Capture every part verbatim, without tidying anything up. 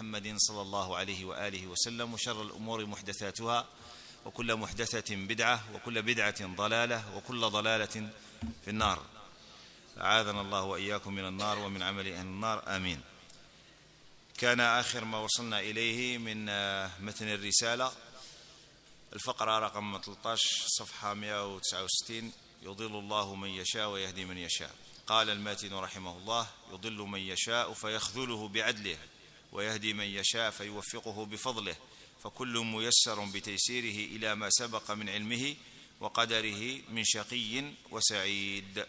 محمد صلى الله عليه وآله وسلم، وشر الأمور محدثاتها، وكل محدثة بدعة، وكل بدعة ضلالة، وكل ضلالة في النار. أعاذنا الله وإياكم من النار ومن عمل أهل النار، آمين. كان آخر ما وصلنا إليه من متن الرسالة الفقرة رقم ثلاثة عشر صفحة مئة وتسعة وستين: يضل الله من يشاء ويهدي من يشاء. قال الماتن رحمه الله: يضل من يشاء فيخذله بعدله، ويهدي من يشاء فيوفقه بفضله، فكل ميسر بتيسيره إلى ما سبق من علمه وقدره من شقي وسعيد.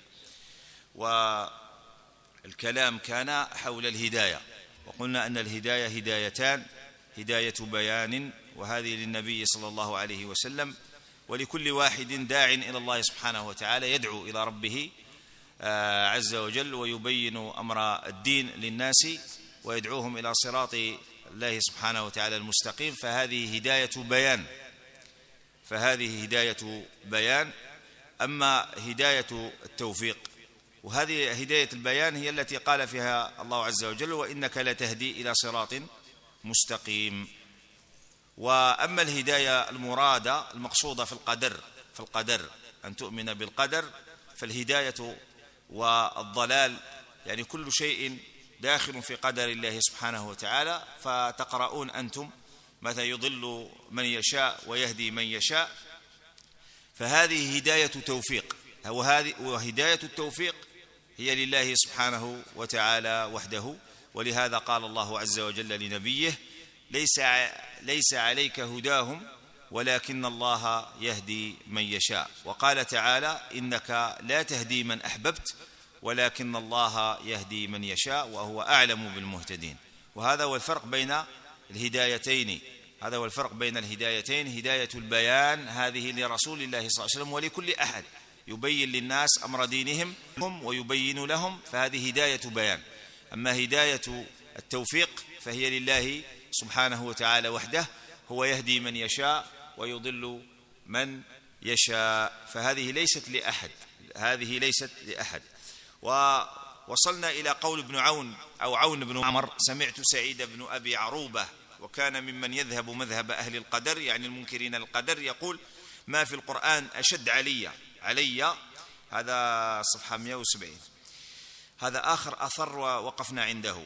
والكلام كان حول الهداية، وقلنا أن الهداية هدايتان: هداية بيان، وهذه للنبي صلى الله عليه وسلم، ولكل واحد داع إلى الله سبحانه وتعالى يدعو إلى ربه عز وجل ويبين أمر الدين للناس ويدعوهم إلى صراط الله سبحانه وتعالى المستقيم، فهذه هداية بيان فهذه هداية بيان. أما هداية التوفيق، وهذه هداية البيان هي التي قال فيها الله عز وجل: وإنك لتهدي إلى صراط مستقيم. وأما الهداية المرادة المقصودة في القدر في القدر أن تؤمن بالقدر، فالهداية والضلال يعني كل شيء داخل في قدر الله سبحانه وتعالى. فتقرؤون أنتم: متى يضل من يشاء ويهدي من يشاء، فهذه هداية توفيق، وهداية التوفيق هي لله سبحانه وتعالى وحده. ولهذا قال الله عز وجل لنبيه: ليس ليس عليك هداهم ولكن الله يهدي من يشاء. وقال تعالى: إنك لا تهدي من أحببت ولكن الله يهدي من يشاء وهو أعلم بالمهتدين. وهذا هو الفرق بين الهدايتين هذا هو الفرق بين الهدايتين هداية البيان هذه لرسول الله صلى الله عليه وسلم ولكل أحد، يبين للناس أمر دينهم ويبين لهم، فهذه هداية بيان. أما هداية التوفيق فهي لله سبحانه وتعالى وحده، هو يهدي من يشاء ويضل من يشاء، فهذه ليست لأحد هذه ليست لأحد. ووصلنا إلى قول ابن عون أو عون بن عمر: سمعت سعيد بن أبي عروبة، وكان ممن يذهب مذهب أهل القدر يعني المنكرين القدر، يقول: ما في القرآن أشد علي علي هذا صفحة مئة وسبعين. هذا آخر أثر ووقفنا عنده.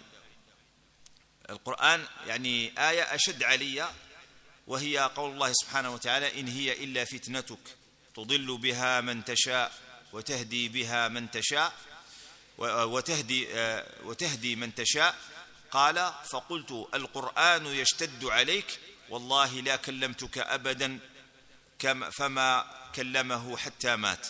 القرآن يعني آية أشد علي، وهي قول الله سبحانه وتعالى: إن هي إلا فتنتك تضل بها من تشاء وتهدي بها من تشاء وتهدي, وتهدي من تشاء. قال: فقلت القرآن يشتد عليك والله لا كلمتك أبدا فما كلمه حتى مات.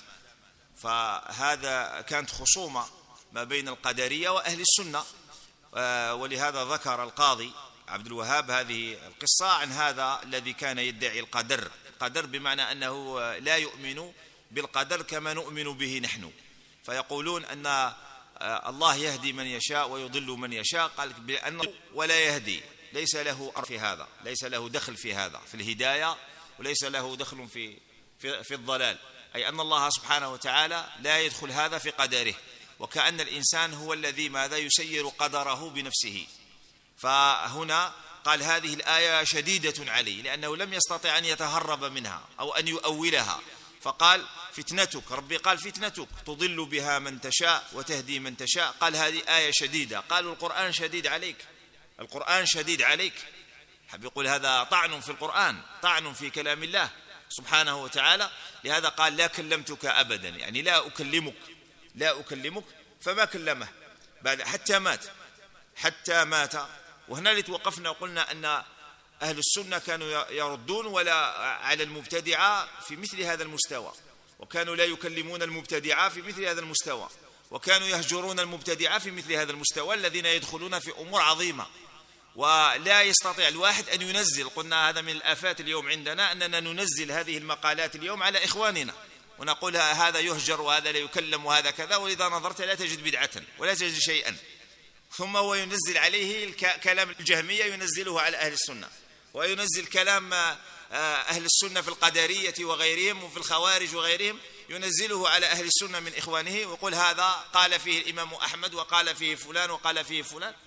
فهذا كانت خصومة ما بين القدرية وأهل السنة، ولهذا ذكر القاضي عبد الوهاب هذه القصة عن هذا الذي كان يدعي القدر القدر بمعنى أنه لا يؤمن بالقدر كما نؤمن به نحن، فيقولون أن الله يهدي من يشاء ويضل من يشاء. قال بأنه ولا يهدي، ليس له في هذا ليس له دخل في هذا في الهداية، وليس له دخل في في, في الضلال، أي أن الله سبحانه وتعالى لا يدخل هذا في قدره، وكأن الإنسان هو الذي ماذا يسير قدره بنفسه. فهنا قال: هذه الآية شديدة عليه، لأنه لم يستطع أن يتهرب منها أو أن يؤولها، فقال: فتنتك، ربي قال فتنتك تضل بها من تشاء وتهدي من تشاء. قال: هذه آية شديدة. قالوا: القرآن شديد عليك القرآن شديد عليك حب يقول هذا طعن في القرآن، طعن في كلام الله سبحانه وتعالى. لهذا قال: لا كلمتك أبدا، يعني لا أكلمك لا أكلمك فما كلمه بعد حتى مات حتى مات. وهنا لتوقفنا وقلنا أن أهل السنة كانوا يردون ولا على المبتدعة في مثل هذا المستوى، وكانوا لا يكلمون المبتدعة في مثل هذا المستوى، وكانوا يهجرون المبتدعة في مثل هذا المستوى الذين يدخلون في أمور عظيمة ولا يستطيع الواحد أن ينزل. قلنا هذا من الآفات اليوم عندنا أننا ننزل هذه المقالات اليوم على إخواننا ونقول هذا يهجر وهذا لا يكلم وهذا كذا، وإذا نظرت لا تجد بدعة ولا تجد شيئا. ثم هو ينزل عليه كلام الجهمية ينزله على أهل السنة، وينزل كلام أهل السنة في القدرية وغيرهم وفي الخوارج وغيرهم ينزله على أهل السنة من إخوانه، ويقول هذا قال فيه الإمام أحمد وقال فيه فلان وقال فيه فلان.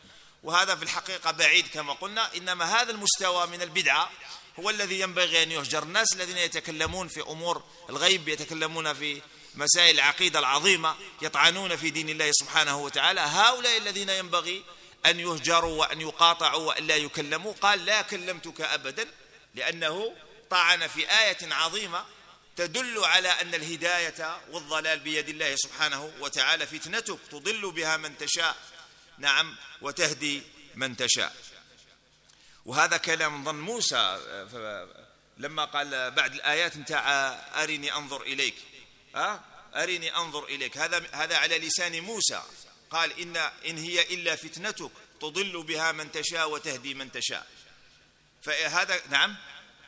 وهذا في الحقيقة بعيد كما قلنا. إنما هذا المستوى من البدعة هو الذي ينبغي أن يهجر. الناس الذين يتكلمون في أمور الغيب، يتكلمون في مسائل العقيدة العظيمة، يطعنون في دين الله سبحانه وتعالى، هؤلاء الذين ينبغي أن يهجروا وأن يقاطعوا وأن لا يكلموا. قال لا كلمتك أبدا، لأنه طعن في آية عظيمة تدل على أن الهداية والضلال بيد الله سبحانه وتعالى. فتنتك تضل بها من تشاء، نعم، وتهدي من تشاء. وهذا كلام ظن موسى لما قال بعد الآيات انت أرني أنظر إليك، أه؟ أرني أنظر إليك، هذا هذا على لسان موسى. قال إن إن هي إلا فتنتك تضل بها من تشاء وتهدي من تشاء. فهذا نعم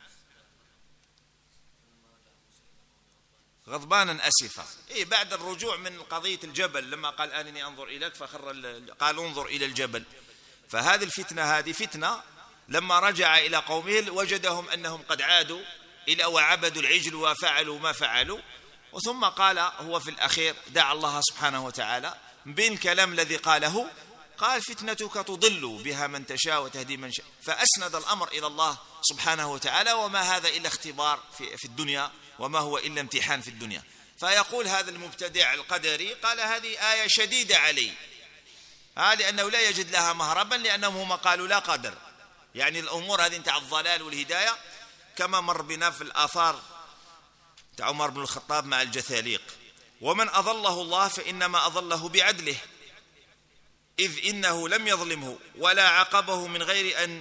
غضبانا أسفا، إيه بعد الرجوع من قضية الجبل لما قال أرني أنظر إليك فخر قال انظر إلى الجبل. فهذه الفتنة هذه فتنة لما رجع إلى قومه وجدهم أنهم قد عادوا إلى وعبدوا العجل وفعلوا ما فعلوا. وثم قال هو في الأخير دعا الله سبحانه وتعالى بين الكلام الذي قاله، قال فتنتك تضل بها من تشاء وتهدي من شاء. فأسند الأمر إلى الله سبحانه وتعالى، وما هذا إلا اختبار في, في الدنيا، وما هو إلا امتحان في الدنيا. فيقول هذا المبتدع القدري قال هذه آية شديدة علي، ها لأنه لا يجد لها مهربا، لأنهم هم قالوا لا قدر. يعني الأمور هذه انت الضلال والهداية كما مر بنا في الآثار تاع عمر بن الخطاب مع الجثاليق. ومن أضله الله فإنما أضله بعدله، إذ إنه لم يظلمه ولا عاقبه من غير أن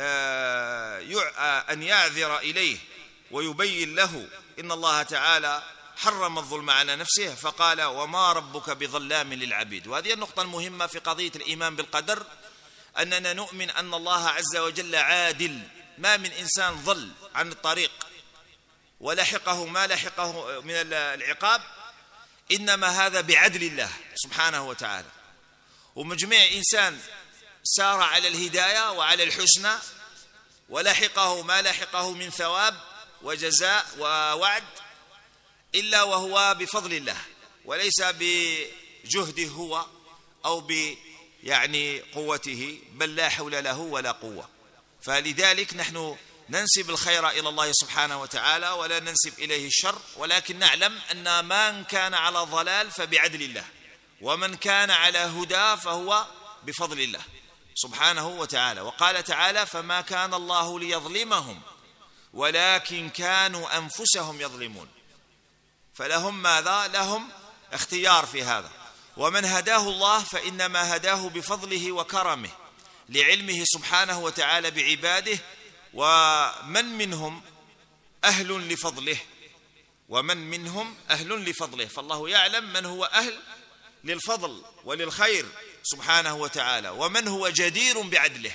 أن يعذر إليه ويبين له. إن الله تعالى حرم الظلم على نفسه فقال وما ربك بظلام للعبيد. وهذه النقطة المهمة في قضية الإيمان بالقدر، أننا نؤمن أن الله عز وجل عادل، ما من إنسان ضل عن الطريق ولحقه ما لحقه من العقاب، إنما هذا بعدل الله سبحانه وتعالى. ومجمع إنسان سار على الهداية وعلى الحسنى ولحقه ما لحقه من ثواب وجزاء ووعد، إلا وهو بفضل الله وليس بجهده هو أو ب يعني قوته، بل لا حول له ولا قوة. فلذلك نحن ننسب الخير إلى الله سبحانه وتعالى ولا ننسب إليه الشر، ولكن نعلم أن من كان على ضلال فبعدل الله، ومن كان على هدى فهو بفضل الله سبحانه وتعالى. وقال تعالى فما كان الله ليظلمهم ولكن كانوا أنفسهم يظلمون. فلهم ماذا؟ لهم اختيار في هذا. ومن هداه الله فإنما هداه بفضله وكرمه لعلمه سبحانه وتعالى بعباده، ومن منهم أهل لفضله ومن منهم أهل لفضله. فالله يعلم من هو أهل للفضل وللخير سبحانه وتعالى، ومن هو جدير بعدله.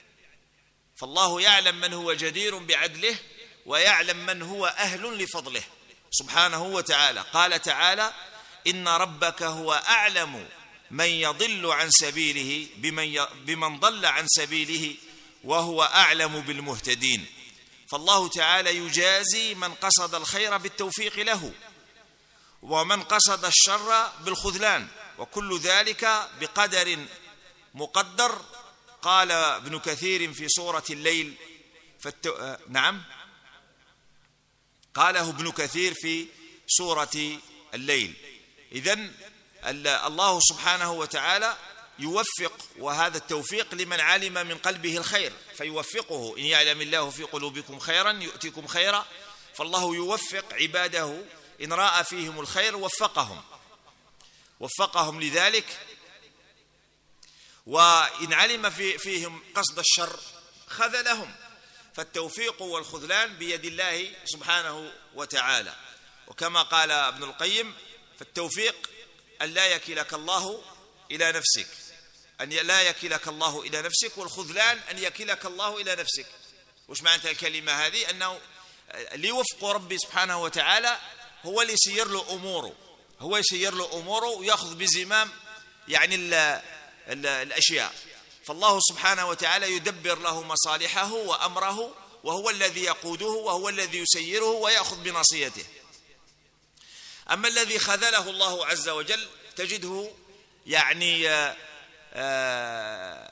فالله يعلم من هو جدير بعدله ويعلم من هو أهل لفضله سبحانه وتعالى. قال تعالى إن ربك هو أعلم من يضل عن سبيله بمن, بمن ضل عن سبيله وهو أعلم بالمهتدين. فالله تعالى يجازي من قصد الخير بالتوفيق له، ومن قصد الشر بالخذلان، وكل ذلك بقدر مقدر. قال ابن كثير في سورة الليل فالتو... نعم قاله ابن كثير في سورة الليل. إذن الله سبحانه وتعالى يوفق، وهذا التوفيق لمن علم من قلبه الخير فيوفقه. إن يعلم الله في قلوبكم خيرا يؤتكم خيرا. فالله يوفق عباده إن رأى فيهم الخير وفقهم وفقهم لذلك، وإن علم في فيهم قصد الشر خذلهم. فالتوفيق والخذلان بيد الله سبحانه وتعالى. وكما قال ابن القيم فالتوفيق أن لا يكلك الله إلى نفسك، أن لا يكلك الله إلى نفسك، والخذلان أن يكلك الله إلى نفسك. وش معنى الكلمة هذه؟ أنه ليوفق ربي سبحانه وتعالى هو اللي يسير له أموره، هو يسير له أموره ويأخذ بزمام يعني ال ال الأشياء. فالله سبحانه وتعالى يدبر له مصالحه وأمره، وهو الذي يقوده وهو الذي يسيره ويأخذ بناصيته. أما الذي خذله الله عز وجل تجده يعني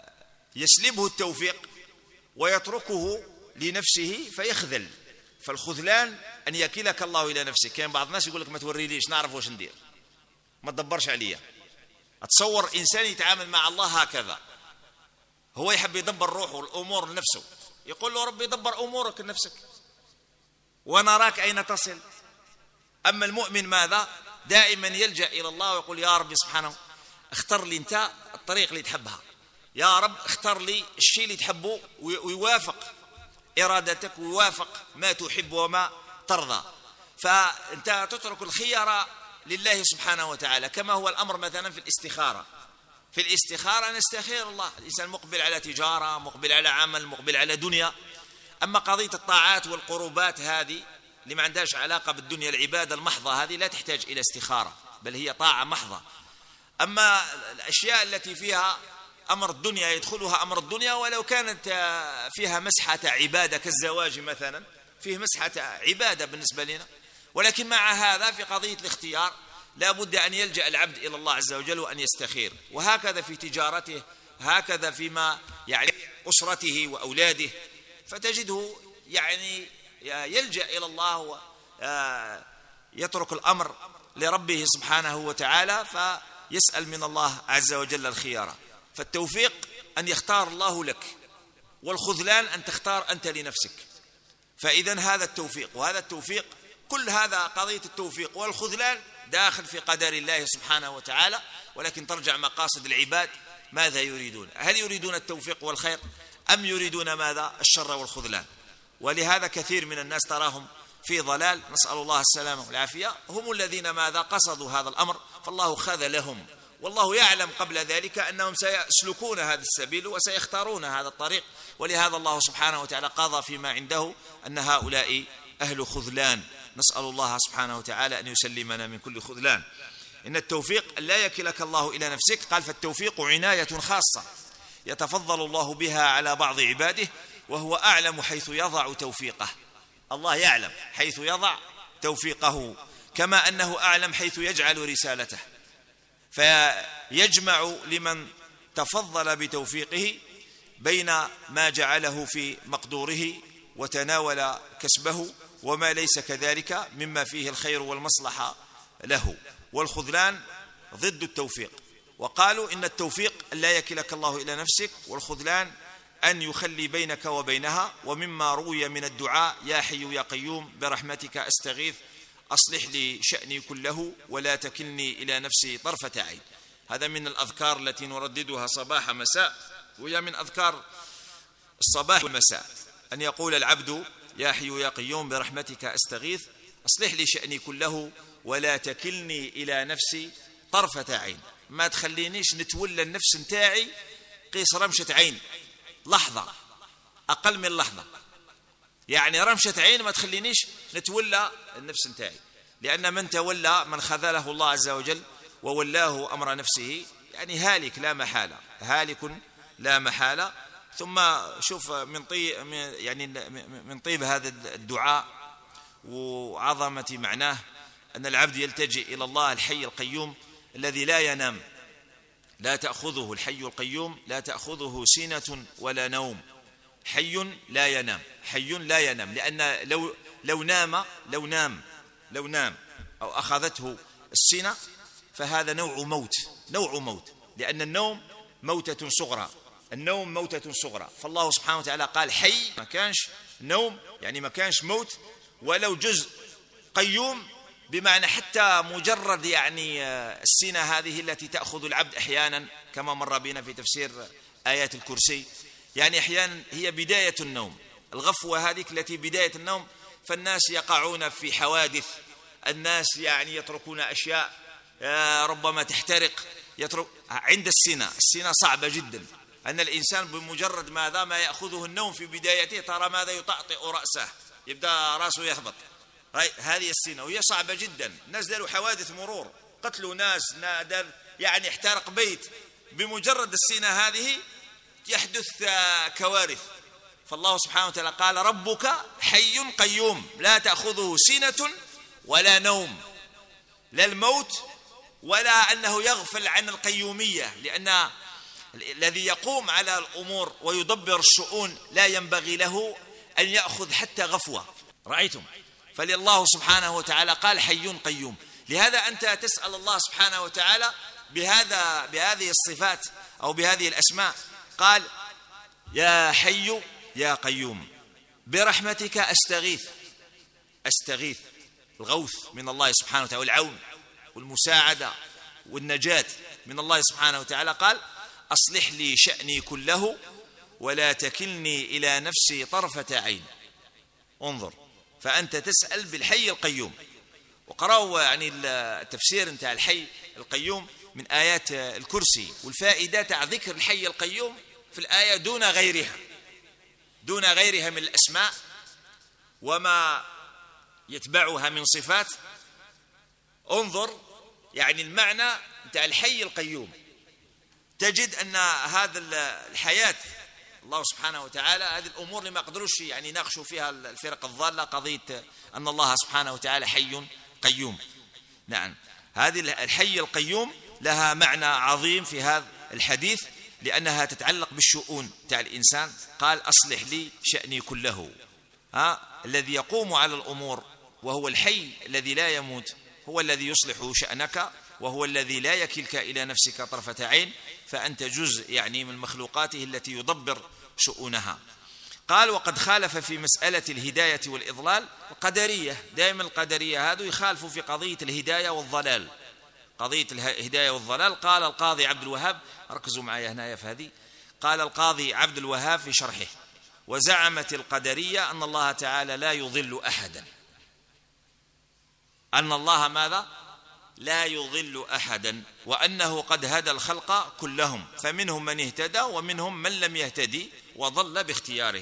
يسلبه التوفيق ويتركه لنفسه فيخذل. فالخذلان أن يكلك الله إلى نفسك. كان بعض الناس يقول لك ما توريليش نعرف واش ندير، ما تدبرش عليا. أتصور إنسان يتعامل مع الله هكذا، هو يحب يدبر روحه والأمور لنفسه، يقول له ربي دبر أمورك لنفسك ونراك أين تصل. أما المؤمن ماذا؟ دائما يلجأ إلى الله ويقول يا ربي سبحانه اختر لي أنت الطريق اللي تحبها، يا رب اختر لي الشيء اللي تحبه ويوافق إرادتك ويوافق ما تحب وما ترضى. فأنت تترك الخيار لله سبحانه وتعالى، كما هو الأمر مثلا في الاستخارة. في الاستخارة نستخير الله، الإنسان مقبل على تجارة، مقبل على عمل، مقبل على دنيا. أما قضية الطاعات والقربات هذه اللي ما عندهاش علاقة بالدنيا، العبادة المحضة هذه لا تحتاج إلى استخارة، بل هي طاعة محضة. أما الأشياء التي فيها أمر الدنيا يدخلها أمر الدنيا، ولو كانت فيها مسحة عبادة كالزواج مثلا، فيه مسحة عبادة بالنسبة لنا، ولكن مع هذا في قضية الاختيار لا بد أن يلجأ العبد إلى الله عز وجل وأن يستخير. وهكذا في تجارته، هكذا فيما يعني أسرته وأولاده، فتجده يعني يلجأ إلى الله ويترك الأمر لربه سبحانه وتعالى، فيسأل من الله عز وجل الخيار. فالتوفيق أن يختار الله لك، والخذلان أن تختار أنت لنفسك. فإذن هذا التوفيق، وهذا التوفيق كل هذا قضية التوفيق والخذلان داخل في قدر الله سبحانه وتعالى. ولكن ترجع مقاصد العباد ماذا يريدون؟ هل يريدون التوفيق والخير أم يريدون ماذا؟ الشر والخذلان. ولهذا كثير من الناس تراهم في ضلال، نسأل الله السلامة والعافية، هم الذين ماذا؟ قصدوا هذا الأمر فالله خذلهم، والله يعلم قبل ذلك أنهم سيسلكون هذا السبيل وسيختارون هذا الطريق. ولهذا الله سبحانه وتعالى قضى فيما عنده أن هؤلاء أهل خذلان، نسأل الله سبحانه وتعالى أن يسلمنا من كل خذلان. إن التوفيق لا يكلك الله إلى نفسك، قال فالتوفيق عناية خاصة يتفضل الله بها على بعض عباده، وهو أعلم حيث يضع توفيقه. الله يعلم حيث يضع توفيقه، كما أنه أعلم حيث يجعل رسالته، فيجمع لمن تفضل بتوفيقه بين ما جعله في مقدوره وتناول كسبه وما ليس كذلك مما فيه الخير والمصلحة له. والخذلان ضد التوفيق. وقالوا إن التوفيق لا يكلك الله إلى نفسك، والخذلان أن يخلي بينك وبينها. ومما روي من الدعاء يا حي يا قيوم برحمتك أستغيث أصلح لي شأني كله ولا تكلني إلى نفسي طرفة عين. هذا من الأذكار التي نرددها صباح مساء، وهي من أذكار الصباح والمساء، أن يقول العبد يا حي يا قيوم برحمتك أستغيث أصلح لي شأني كله ولا تكلني إلى نفسي طرفة عين. ما تخلينيش نتولى النفس نتاعي قيس رمشة عين، لحظة أقل من لحظة، يعني رمشة عين ما تخلينيش نتولى النفس نتاعي. لأن من تولى، من خذله الله عز وجل وولاه أمر نفسه، يعني هالك لا محالة، هالك لا محالة. ثم شوف من طيب يعني من طيب هذا الدعاء وعظمة معناه أن العبد يلتجئ إلى الله الحي القيوم الذي لا ينام، لا تأخذه الحي القيوم لا تأخذه سنة ولا نوم، حي لا ينام، حي لا ينام. لأن لو لو نام لو نام لو نام أو أخذته السنة فهذا نوع موت، نوع موت، لأن النوم موتة صغرى، النوم موتة صغرى. فالله سبحانه وتعالى قال حي، ما كانش نوم يعني ما كانش موت ولو جزء، قيوم بمعنى حتى مجرد يعني السنة هذه التي تأخذ العبد أحيانا كما مر بنا في تفسير آيات الكرسي، يعني أحيانا هي بداية النوم، الغفوة هذه التي بداية النوم. فالناس يقعون في حوادث، الناس يعني يتركون أشياء ربما تحترق، يترك عند السنة. السنة صعبة جدا، أن الإنسان بمجرد ماذا ما يأخذه النوم في بدايته ترى ماذا يطأطئ رأسه، يبدأ رأسه يهبط. هذه السنة وهي صعبة جدا. الناس داروا حوادث مرور، قتلوا ناس، يعني احترق بيت، بمجرد السنة هذه يحدث كوارث. فالله سبحانه وتعالى قال ربك حي قيوم لا تأخذه سنة ولا نوم، لا الموت ولا أنه يغفل عن القيومية، لأن الذي يقوم على الأمور ويدبر الشؤون لا ينبغي له أن يأخذ حتى غفوة. رأيتم؟ فلله سبحانه وتعالى قال حي قيوم. لهذا أنت تسأل الله سبحانه وتعالى بهذا بهذه الصفات أو بهذه الأسماء. قال يا حي يا قيوم برحمتك أستغيث. أستغيث الغوث من الله سبحانه وتعالى والعون والمساعدة والنجاة من الله سبحانه وتعالى. قال أصلح لي شأني كله ولا تكلني إلى نفسي طرفة عين. انظر، فأنت تسأل بالحي القيوم. وقرأوا يعني التفسير انتهى الحي القيوم من آيات الكرسي، والفائدة تاع ذكر الحي القيوم في الآية دون غيرها، دون غيرها من الأسماء وما يتبعها من صفات. انظر يعني المعنى تاع الحي القيوم، تجد أن هذا الحياة الله سبحانه وتعالى هذه الأمور اللي ما قدروش يعني يناقشوا فيها الفرق الضالة، قضية أن الله سبحانه وتعالى حي قيوم. نعم، هذه الحي القيوم لها معنى عظيم في هذا الحديث، لأنها تتعلق بالشؤون تاع الإنسان. قال أصلح لي شأني كله، ها الذي يقوم على الأمور وهو الحي الذي لا يموت، هو الذي يصلح شأنك، وهو الذي لا يكلك إلى نفسك طرفة عين، فأنت جزء يعني من مخلوقاته التي يدبر شؤونها. قال وقد خالف في مسألة الهداية والإضلال القدرية. دائما القدرية هذا يخالفوا في قضية الهداية والضلال، قضية الهداية والضلال. قال القاضي عبد الوهاب، ركزوا معي هنا في هذه، قال القاضي عبد الوهاب في شرحه: وزعمت القدرية أن الله تعالى لا يضل أحدا، أن الله ماذا؟ لا يضل أحدا، وأنه قد هدى الخلق كلهم، فمنهم من اهتدى ومنهم من لم يهتدي وضل باختياره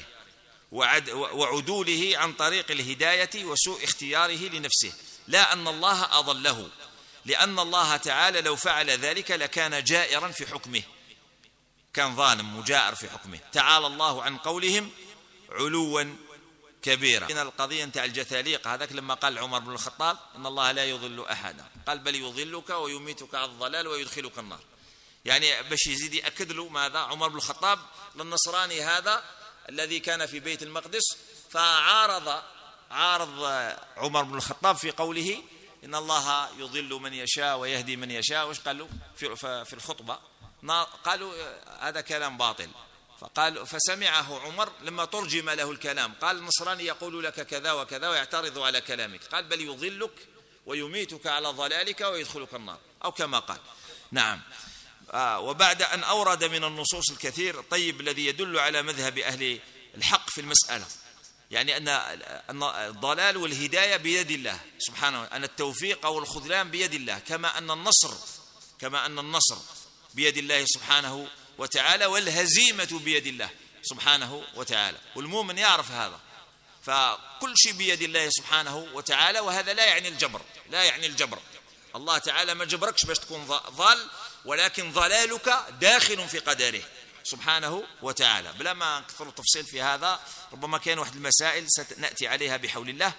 وعدوله عن طريق الهداية وسوء اختياره لنفسه، لا أن الله أضله، لأن الله تعالى لو فعل ذلك لكان جائرا في حكمه، كان ظالم مجائر في حكمه. تعالى الله عن قولهم علوا كبيرا. من القضية نتاع الجثاليق هذاك لما قال عمر بن الخطاب إن الله لا يضل أحدا، قال بل يضلك ويميتك على الضلال ويدخلك النار. يعني باش يزيد يأكد له ماذا عمر بن الخطاب للنصراني هذا الذي كان في بيت المقدس، فعارض عارض عمر بن الخطاب في قوله إن الله يضل من يشاء ويهدي من يشاء. وش قالوا في الخطبة؟ قالوا هذا كلام باطل. فقال فسمعه عمر لما ترجم له الكلام، قال النصراني يقول لك كذا وكذا ويعترض على كلامك، قال بل يضلك ويميتك على ضلالك ويدخلك النار، أو كما قال. نعم. آه وبعد أن أورد من النصوص الكثير الطيب الذي يدل على مذهب أهل الحق في المسألة، يعني أن الضلال والهداية بيد الله سبحانه، أن التوفيق أو الخذلان بيد الله، كما أن النصر كما أن النصر بيد الله سبحانه وتعالى، والهزيمة بيد الله سبحانه وتعالى، والمؤمن يعرف هذا. فكل شيء بيد الله سبحانه وتعالى، وهذا لا يعني الجبر، لا يعني الجبر. الله تعالى ما جبركش باش تكون ضال، ولكن ضلالك داخل في قدره سبحانه وتعالى. بلا ما نكثر التفصيل في هذا، ربما كان واحد المسائل سنأتي عليها بحول الله.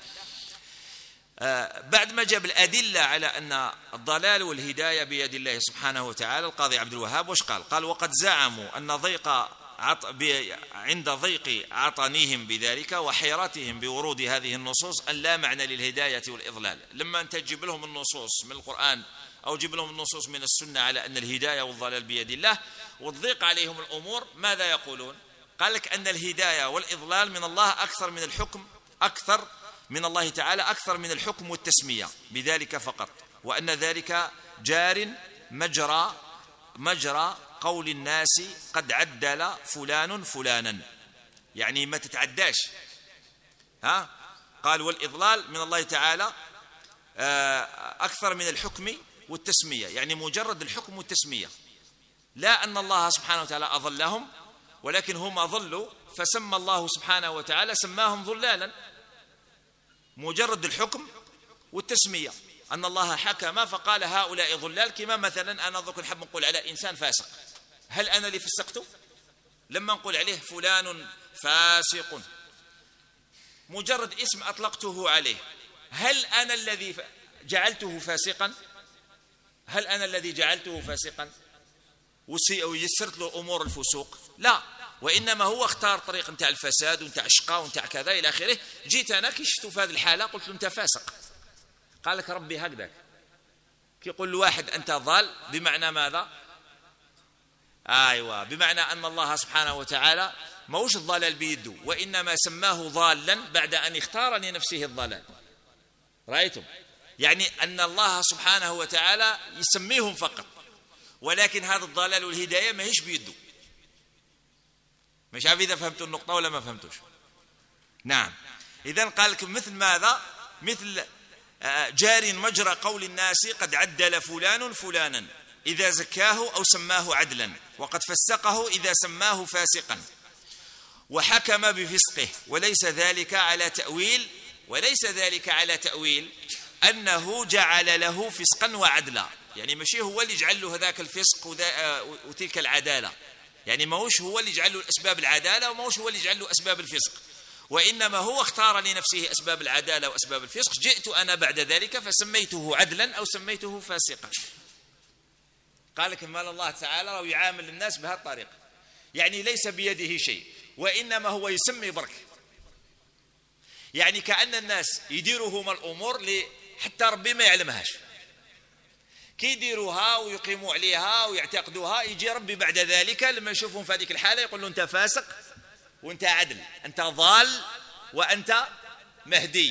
آه بعد ما جاب الأدلة على أن الضلال والهداية بيد الله سبحانه وتعالى، القاضي عبد الوهاب وش قال؟ قال وقد زعموا أن ضيق عط... ب... عند ضيق عطنيهم بذلك وحيرتهم بورود هذه النصوص أن لا معنى للهداية والإضلال. لما أنت تجيب لهم النصوص من القرآن أو جيب لهم النصوص من السنة على أن الهداية والضلال بيد الله وتضيق عليهم الأمور، ماذا يقولون؟ قال لك أن الهداية والإضلال من الله أكثر من الحكم، أكثر من الله تعالى أكثر من الحكم والتسمية بذلك فقط، وأن ذلك جار مجرى مجرى قول الناس قد عدل فلان فلانا، يعني ما تتعداش. ها قال والإضلال من الله تعالى أكثر من الحكم والتسمية، يعني مجرد الحكم والتسمية، لا أن الله سبحانه وتعالى أضلهم، ولكن هم ضلوا فسمى الله سبحانه وتعالى سماهم ضلالا، مجرد الحكم والتسمية، أن الله حكم فقال هؤلاء ضلال. كما مثلا أنا ذكر نحب نقول على إنسان فاسق، هل أنا اللي فسقته؟ لما نقول عليه فلان فاسق مجرد اسم أطلقته عليه، هل أنا الذي جعلته فاسقا؟ هل أنا الذي جعلته فاسقا؟ ويسرت له أمور الفسوق، لا، وإنما هو اختار طريق نتاع الفساد ونتاع الشقاء ونتاع كذا إلى آخره. جيت أنا كي شفتو في هذه الحالة قلت له أنت فاسق، قال لك ربي هكذاك. كي يقول لواحد أنت ضال بمعنى ماذا؟ أيوة، بمعنى أن الله سبحانه وتعالى موش الضلال بيده، وإنما سماه ضالا بعد أن اختار لنفسه الضلال. رأيتم؟ يعني أن الله سبحانه وتعالى يسميهم فقط، ولكن هذا الضلال والهداية ما هيش بيده. مش عارف إذا فهمتوا النقطة ولا ما فهمتوش. نعم، إذن قال لكم مثل ماذا؟ مثل جار مجرى قول الناس قد عدل فلان فلانا إذا زكاه أو سماه عدلا، وقد فسقه إذا سماه فاسقا، وحكم بفسقه، وليس ذلك على تأويل وليس ذلك على تأويل أنه جعل له فسقا وعدلا. يعني ماشي هو اللي يجعل له هذاك الفسق وتلك العدالة، يعني ما هوش هو اللي يجعل له أسباب العدالة وما هوش هو اللي يجعل له أسباب الفسق، وإنما هو اختار لنفسه أسباب العدالة وأسباب الفسق. جئت أنا بعد ذلك فسميته عدلا أو سميته فاسقا. قال لك مال الله تعالى راه يعامل الناس بهذه الطريقة، يعني ليس بيده شيء، وإنما هو يسمي برك. يعني كأن الناس يديروهم الأمور حتى ربي ما يعلمهاش، كي يديروها ويقيموا عليها ويعتقدوها، يجي ربي بعد ذلك لما يشوفهم في هذه الحالة يقول له أنت فاسق وأنت عدل، أنت ضال وأنت مهدي.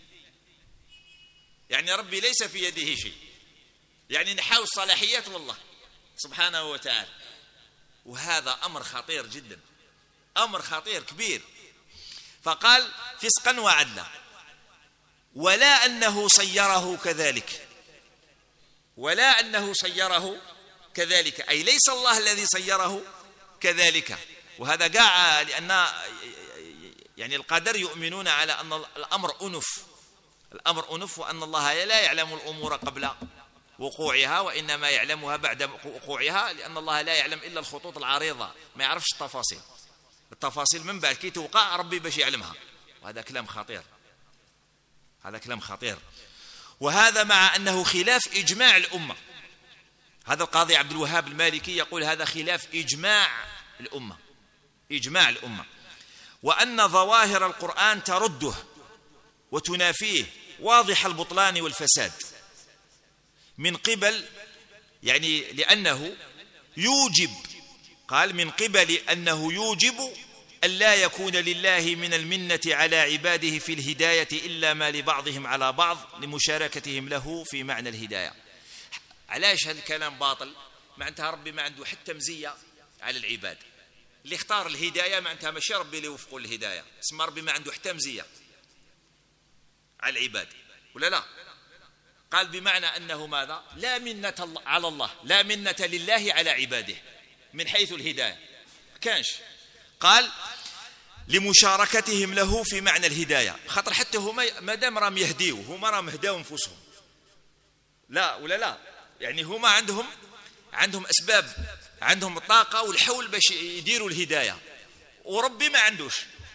يعني ربي ليس في يده شيء، يعني نحاول الصلاحيات والله سبحانه وتعالى. وهذا أمر خطير جدا، أمر خطير كبير. فقال فسقا وعدلا، ولا أنه صيره كذلك، ولا أنه صيره كذلك، أي ليس الله الذي صيره كذلك. وهذا قاع لأن يعني القدر يؤمنون على أن الأمر أنف، الأمر أنف، وأن الله لا يعلم الأمور قبل وقوعها وإنما يعلمها بعد وقوعها، لأن الله لا يعلم إلا الخطوط العريضة، ما يعرفش التفاصيل. التفاصيل من بعد كي توقع ربي باش يعلمها. وهذا كلام خطير، هذا كلام خطير. وهذا مع أنه خلاف إجماع الأمة. هذا القاضي عبد الوهاب المالكي يقول هذا خلاف إجماع الأمة، إجماع الأمة، وأن ظواهر القرآن ترده وتنافيه واضح البطلان والفساد من قبل، يعني لأنه يوجب، قال من قبل أنه يوجب أن لا يكون لله من المنة على عباده في الهداية إلا ما لبعضهم على بعض لمشاركتهم له في معنى الهداية. علاش هذا الكلام باطل؟ معناتها ربي ما عنده حتى مزية على العباد، اللي اختار الهداية معناتها ماشي ربي اللي وفقوا الهداية، اسم ربي ما عنده حتى مزية على العباد، ولا لا؟ قال بمعنى أنه ماذا؟ لا منة على الله، لا منة لله على عباده من حيث الهداية كانش. قال لمشاركتهم له في معنى الهداية، خاطر حتى هما ما دام راهم يهديوا، هما راهم هداوا انفسهم، لا ولا لا؟ يعني هما عندهم عندهم أسباب، عندهم الطاقة والحول باش يديروا الهداية، وربي ما عندوش.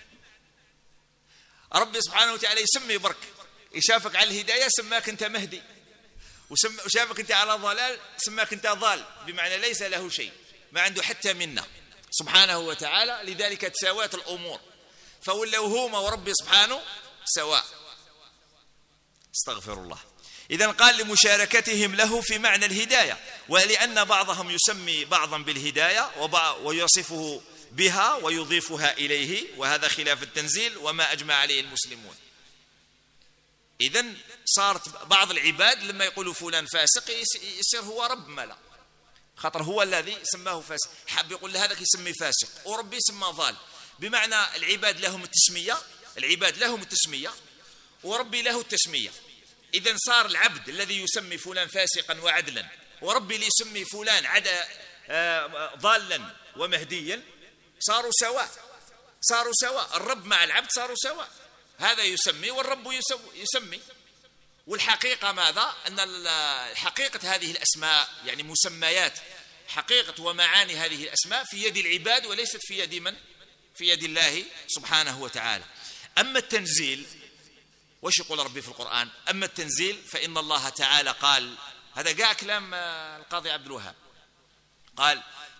ربي سبحانه وتعالى يسمي برك، يشافك على الهداية سماك أنت مهدي، وشافك أنت على ضلال سماك أنت ضال، بمعنى ليس له شيء، ما عنده حتى منا سبحانه وتعالى. لذلك تساوات الأمور، فولوا هما وربي سبحانه سواء. استغفر الله. إذن قال لمشاركتهم له في معنى الهداية، ولأن بعضهم يسمي بعضا بالهداية ويصفه بها ويضيفها إليه، وهذا خلاف التنزيل وما أجمع عليه المسلمون. إذن صارت بعض العباد لما يقولوا فلان فاسق يصير هو رب ملا، خاطر هو الذي سماه فاسق، حاب يقول هذاك يسمي فاسق وربي سمى ضال، بمعنى العباد لهم التسمية، العباد لهم التسمية وربي له التسمية. إذن صار العبد الذي يسمي فلان فاسقا وعدلا، وربي اللي يسمي فلان عدا ضالا ومهديا، صاروا سواء، صاروا سواء، الرب مع العبد صاروا سواء، هذا يسمي والرب يسمي. والحقيقة ماذا؟ أن حقيقة هذه الأسماء يعني مسميات، حقيقة ومعاني هذه الأسماء في يد العباد وليست في يد من؟ في يد الله سبحانه وتعالى. أما التنزيل، وش يقول ربي في القرآن؟ أما التنزيل فإن الله تعالى قال، هذا قاع كلام القاضي عبد الوهاب، قال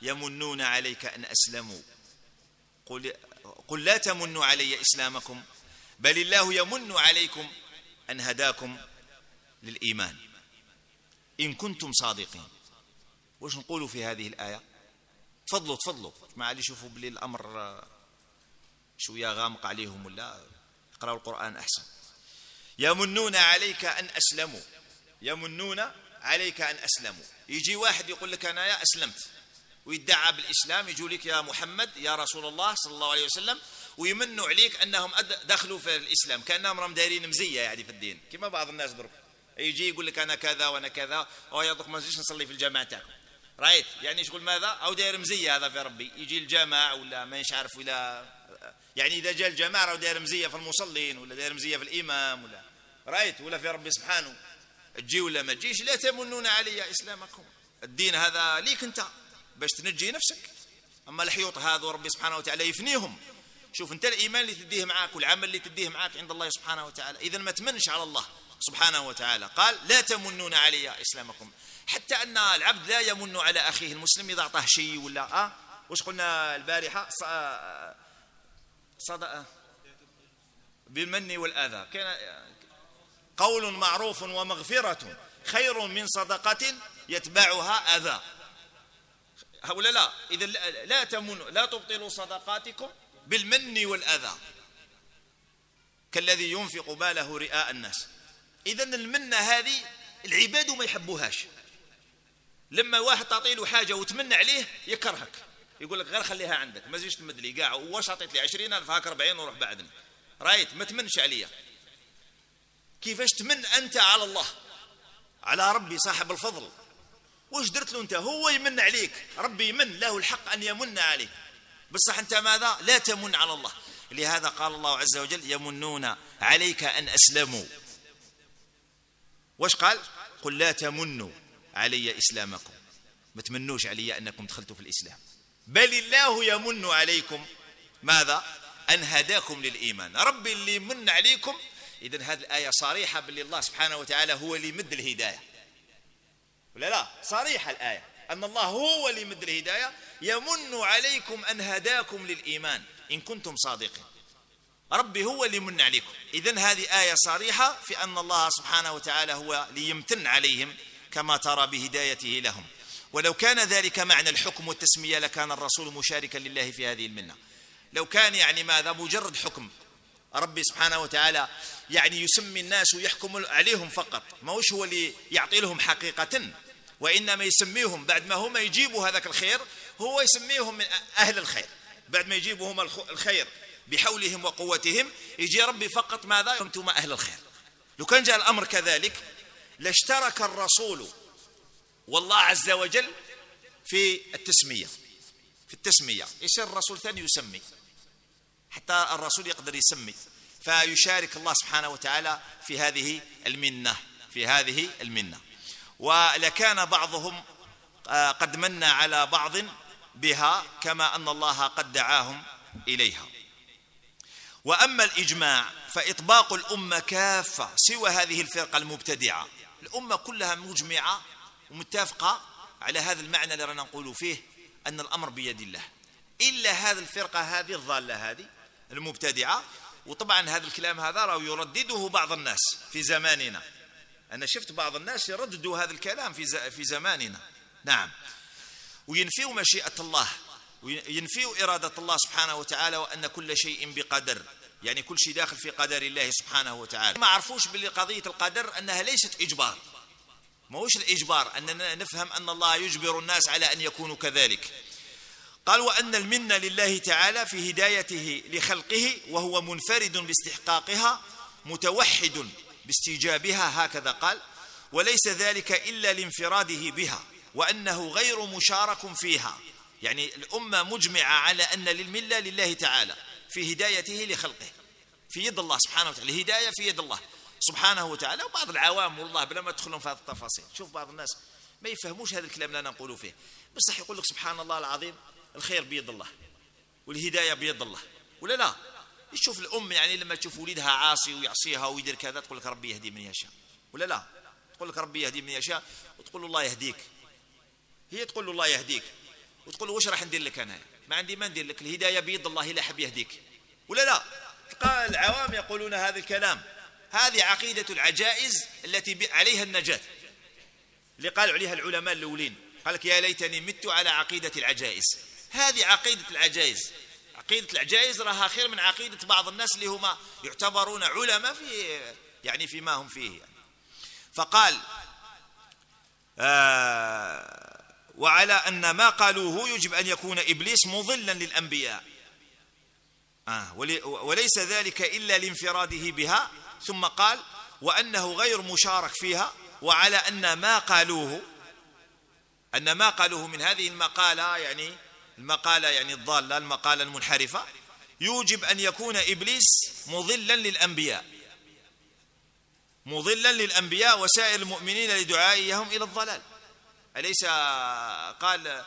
يمنون عليك أن أسلموا قل, قل لا تمنوا علي إسلامكم بل الله يمن عليكم أن هداكم للإيمان إن كنتم صادقين. وش نقولوا في هذه الآية؟ تفضلوا تفضلوا ما اللي يشوفوا بلي الأمر شوية غامق عليهم ولا اقرأوا القرآن أحسن. يمنون عليك أن أسلموا، يمنون عليك أن أسلموا. يجي واحد يقول لك أنا يا أسلمت ويدعى بالإسلام، يجوا لك يا محمد يا رسول الله صلى الله عليه وسلم ويمنوا عليك أنهم دخلوا في الإسلام كأنهم رم دايرين مزية يعني في الدين كما بعض الناس ضرب. يجي يقول لك أنا كذا وأنا كذا أو يضك ما نجيش نصلي في الجامعة تاعكم رايت يعني شغل ماذا أو داير مزية هذا في ربي. يجي الجامع ولا ما يش عارف ولا يعني إذا جاء الجماعة وداير مزية في المصلين ولا داير مزية في الإمام ولا رايت ولا في ربي سبحانه تجي ولا ما تجيش. لا تمنون علي إسلامكم، الدين هذا ليك أنت باش تنجي نفسك، أما الحيوط هذا وربي سبحانه وتعالى يفنيهم. شوف أنت الإيمان اللي تديه معك والعمل اللي تديه معك عند الله سبحانه وتعالى. إذا ما تمنش على الله سبحانه وتعالى. قال لا تمنون علي إسلامكم، حتى أن العبد لا يمن على أخيه المسلم إذا أعطاه شيء ولا آه وش قلنا البارحة صدق بالمن والأذى. كان قول معروف ومغفرة خير من صدقة يتبعها أذى. هؤلاء لا، إذا لا تمنوا لا تبطلوا صدقاتكم بالمن والأذى كالذي ينفق ماله رئاء الناس. إذا المنة هذه العباد ما يحبوهاش. لما واحد تعطي له حاجة وتمنى عليه يكرهك، يقول لك غير خليها عندك ما زيش تمد لي قاع واش عطيت لي عشرين ألف هاك أربعين وروح بعدني رايت ما تمنش عليا. كيفاش تمن أنت على الله على ربي صاحب الفضل؟ وش درت له أنت؟ هو يمن عليك، ربي يمن له الحق أن يمن عليك، بصح أنت ماذا؟ لا تمن على الله. لهذا قال الله عز وجل يمنون عليك أن أسلموا. وش قال؟ قل لا تمنوا علي إسلامكم، ما تمنوش علي أنكم دخلتوا في الإسلام، بل الله يمن عليكم ماذا؟ أن هداكم للإيمان. ربي اللي يمن عليكم. إذن هذه الآية صريحة بالله الله سبحانه وتعالى هو اللي يمد الهداية ولا لا؟ صريحة الآية أن الله هو اللي يمد الهداية. يمن عليكم أن هداكم للإيمان إن كنتم صادقين. ربي هو اللي يمن عليكم. إذن هذه آية صريحة في أن الله سبحانه وتعالى هو ليمتن عليهم كما ترى بهدايته لهم. ولو كان ذلك معنى الحكم والتسمية لكان الرسول مشاركا لله في هذه المنة. لو كان يعني ماذا مجرد حكم ربي سبحانه وتعالى يعني يسمي الناس ويحكم عليهم فقط، ما وش هو اللي يعطي لهم حقيقة، وإنما يسميهم بعد ما هم يجيبوا هذاك الخير هو يسميهم من أهل الخير. بعد ما يجيبوا هم الخير بحولهم وقوتهم يجي ربي فقط ماذا؟ أنتم أهل الخير. لو كان جاء الأمر كذلك لاشترك الرسول والله عز وجل في التسمية. في التسمية يصير الرسول ثاني يسمي، حتى الرسول يقدر يسمي، فيشارك الله سبحانه وتعالى في هذه المنة في هذه المنة. ولكان بعضهم قد من على بعض بها كما أن الله قد دعاهم إليها. وأما الإجماع فإطباق الأمة كافة سوى هذه الفرقة المبتدعة. الأمة كلها مجمعة ومتفقة على هذا المعنى اللي رانا نقول فيه أن الأمر بيد الله، إلا هذه الفرقة هذه الضالة هذه المبتدعة. وطبعا هذا الكلام هذا راه يردده بعض الناس في زماننا. أنا شفت بعض الناس يرددوا هذا الكلام في في زماننا. نعم، وينفيوا مشيئة الله وينفيوا إرادة الله سبحانه وتعالى وأن كل شيء بقدر، يعني كل شيء داخل في قدر الله سبحانه وتعالى. ما عرفوش باللي قضية القدر أنها ليست إجبار. ما هوش الإجبار أننا نفهم أن الله يجبر الناس على أن يكونوا كذلك. قال وأن المنة لله تعالى في هدايته لخلقه وهو منفرد باستحقاقها متوحد باستيجابها، هكذا قال، وليس ذلك إلا لانفراده بها وأنه غير مشارك فيها. يعني الأمة مجمعة على أن للملة لله تعالى في هدايته لخلقه، في يد الله سبحانه وتعالى. الهداية في يد الله سبحانه وتعالى. وبعض العوام والله بلا ما تدخلون في هذه التفاصيل، شوف بعض الناس ما يفهموش هذا الكلام اللي نقوله فيه، بس يقول لك سبحان الله العظيم الخير بيد الله والهداية بيد الله، ولا لا؟ يشوف الأم يعني لما تشوف وليدها عاصي ويعصيها ويدير كذا تقول لك ربي يهدي من يشاء، ولا لا؟ تقول لك ربي يهدي من يشاء وتقول له الله يهديك. هي تقول له الله يهديك وتقول وش راح ندير لك أنا؟ ما عندي ما ندير لك، الهداية بيد الله لا حب يهديك ولا لا. العوام يقولون هذا الكلام. هذه عقيدة العجائز التي عليها النجاة، اللي قالوا عليها العلماء الأولين، قال لك يا ليتني مت على عقيدة العجائز. هذه عقيدة العجائز. عقيدة العجائز راها خير من عقيدة بعض الناس اللي هم يعتبرون علماء في يعني فيما هم فيه يعني. فقال آه وعلى أن ما قالوه يجب أن يكون إبليس مضلا للأنبياء، آه وليس ذلك إلا لانفراده بها. ثم قال وأنه غير مشارك فيها، وعلى أن ما قالوه أن ما قالوه من هذه المقالة يعني المقالة يعني الضالة، المقالة المنحرفة، يوجب أن يكون إبليس مضلا للأنبياء مضلا للأنبياء وسائر المؤمنين لدعائهم إلى الضلال. أليس قال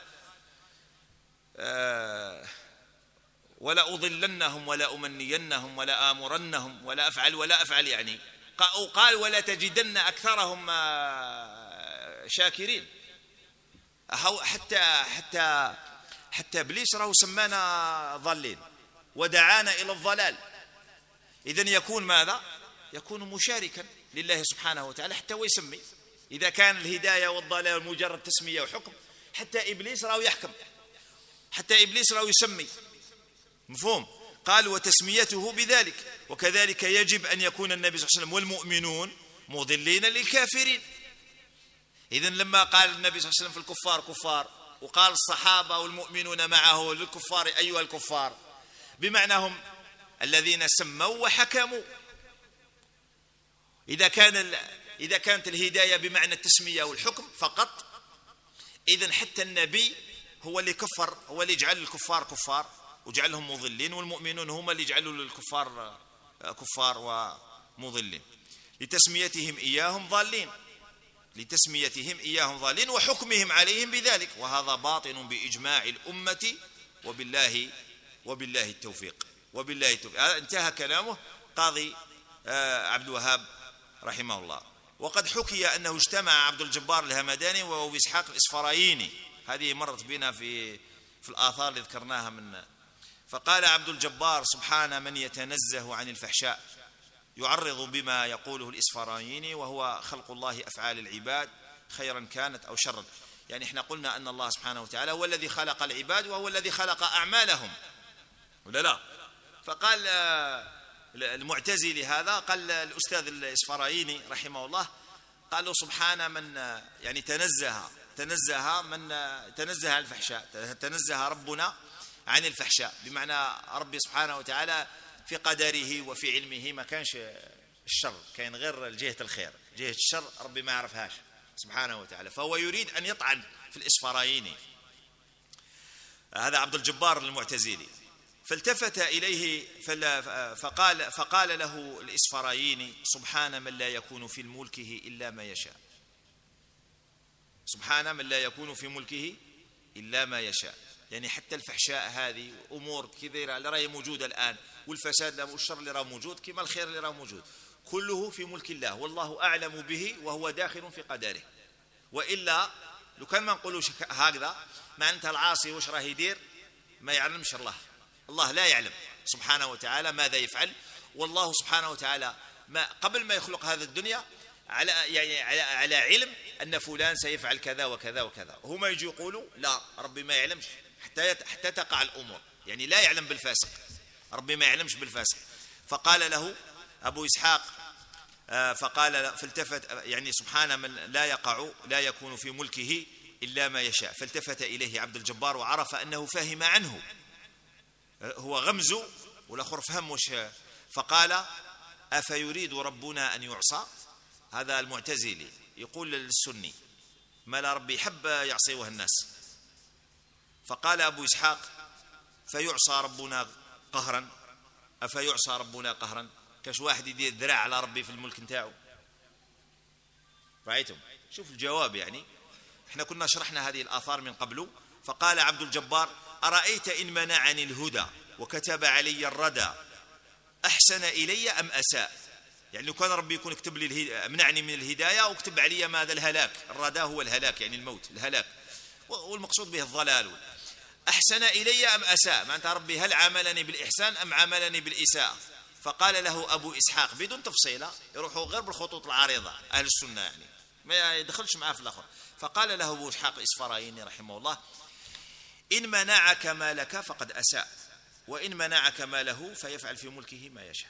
آه ولا أضلنهم ولا أمنينهم ولا آمرنهم ولا أفعل ولا أفعل يعني، قال ولا تجدن أكثرهم شاكرين. حتى حتى حتى إبليس راه سمانا ضالين ودعانا إلى الضلال. إذن يكون ماذا؟ يكون مشاركا لله سبحانه وتعالى حتى ويسمي. إذا كان الهداية والضلال مجرد تسمية وحكم، حتى إبليس راه يحكم، حتى إبليس راه يسمي. مفهوم؟ قال وتسميته بذلك. وكذلك يجب أن يكون النبي صلى الله عليه وسلم والمؤمنون مضلين للكافرين. إذن لما قال النبي صلى الله عليه وسلم في الكفار كفار، وقال الصحابة والمؤمنون معه للكفار أيها الكفار، بمعنى هم الذين سموا وحكموا. إذا كان إذا كانت الهداية بمعنى التسمية والحكم فقط، إذن حتى النبي هو اللي كفر، هو اللي يجعل الكفار كفار وجعلهم مضلين، والمؤمنون هم اللي يجعلوا للكفار كفار ومضلين لتسميتهم إياهم ضالين لتسميتهم إياهم ضالين وحكمهم عليهم بذلك، وهذا باطن بإجماع الأمة وبالله وبالله التوفيق وبالله التوفيق. انتهى كلامه قاضي عبد الوهاب رحمه الله. وقد حكي أنه اجتمع عبد الجبار الهمداني وأبو إسحاق الإسفرايني، هذه مرت بنا في في الآثار اللي ذكرناها من. فقال عبد الجبار سبحان من يتنزه عن الفحشاء يعرض بما يقوله الإسفرايني وهو خلق الله أفعال العباد خيرا كانت أو شرا. يعني احنا قلنا أن الله سبحانه وتعالى هو الذي خلق العباد وهو الذي خلق أعمالهم ولا لا؟ فقال المعتزلي هذا، قال الأستاذ الإسفرايني رحمه الله، قال له سبحان من يعني تنزه تنزه من تنزه عن الفحشاء، تنزه ربنا عن الفحشاء، بمعنى ربي سبحانه وتعالى في قدره وفي علمه ما كانش الشر، كان غير جهة الخير، جهة الشر ربي ما يعرفهاش سبحانه وتعالى. فهو يريد أن يطعن في الإسفرايني، هذا عبد الجبار المعتزلي. فالتفت إليه فقال فقال له الإسفرايني سبحان من لا يكون في ملكه إلا ما يشاء، سبحان من لا يكون في ملكه إلا ما يشاء. يعني حتى الفحشاء هذه أمور كثيرة اللي راهي موجودة الآن، والفساد والشر اللي راه موجود كما الخير اللي راه موجود، كله في ملك الله والله أعلم به وهو داخل في قدره. وإلا لو كان ما نقولوش هكذا معناتها العاصي وش راه يدير ما يعلمش الله، الله لا يعلم سبحانه وتعالى ماذا يفعل. والله سبحانه وتعالى ما قبل ما يخلق هذه الدنيا على يعني على, على علم أن فلان سيفعل كذا وكذا وكذا، هما يجي يقولوا لا ربي ما يعلمش حتى حتى تقع الأمور، يعني لا يعلم بالفاسق، ربي ما يعلمش بالفاسق. فقال له أبو إسحاق فقال فالتفت يعني سبحان من لا يقع لا يكون في ملكه إلا ما يشاء. فالتفت إليه عبد الجبار وعرف أنه فهم عنه، هو غمز والآخر فهم وش. فقال أفيريد ربنا أن يعصى؟ هذا المعتزلي يقول للسني ما لا ربي يحب يعصيه الناس. فقال أبو إسحاق فيعصى ربنا قهرا؟ أفيعصى ربنا قهرا؟ كاش واحد يدير ذراع على ربي في الملك نتاعو؟ رأيتم؟ شوف الجواب. يعني احنا كنا شرحنا هذه الآثار من قبل. فقال عبد الجبار أرأيت إن منعني الهدى وكتب علي الردى أحسن إلي أم أساء؟ يعني لو كان ربي يكون كتب لي منعني من الهداية وكتب علي ماذا الهلاك، الردى هو الهلاك يعني الموت الهلاك، والمقصود به الضلال. أحسن إلي أم أساء؟ معناتها ربي هل عاملني بالإحسان أم عاملني بالإساءة؟ فقال له أبو إسحاق بدون تفصيلة، يروحوا غير بالخطوط العريضة أهل السنة يعني ما يدخلش معاه في الآخر. فقال له أبو إسحاق الإسفرايني رحمه الله: إن منعك مالك فقد أساء، وإن منعك ماله فيفعل في ملكه ما يشاء.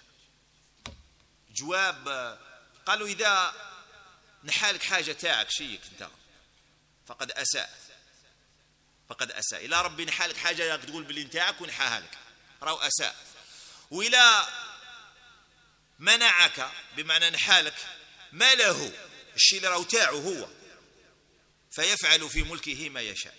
جواب قالوا: إذا نحالك حاجة تاعك شيك انت فقد أساء، فقد أساء. إلى ربي نحالك حاجة تقول باللي نتاعك ونحاها لك راهو أساء. وإلى منعك بمعنى نحالك ما له الشيء اللي راهو تاعه هو فيفعل في ملكه ما يشاء.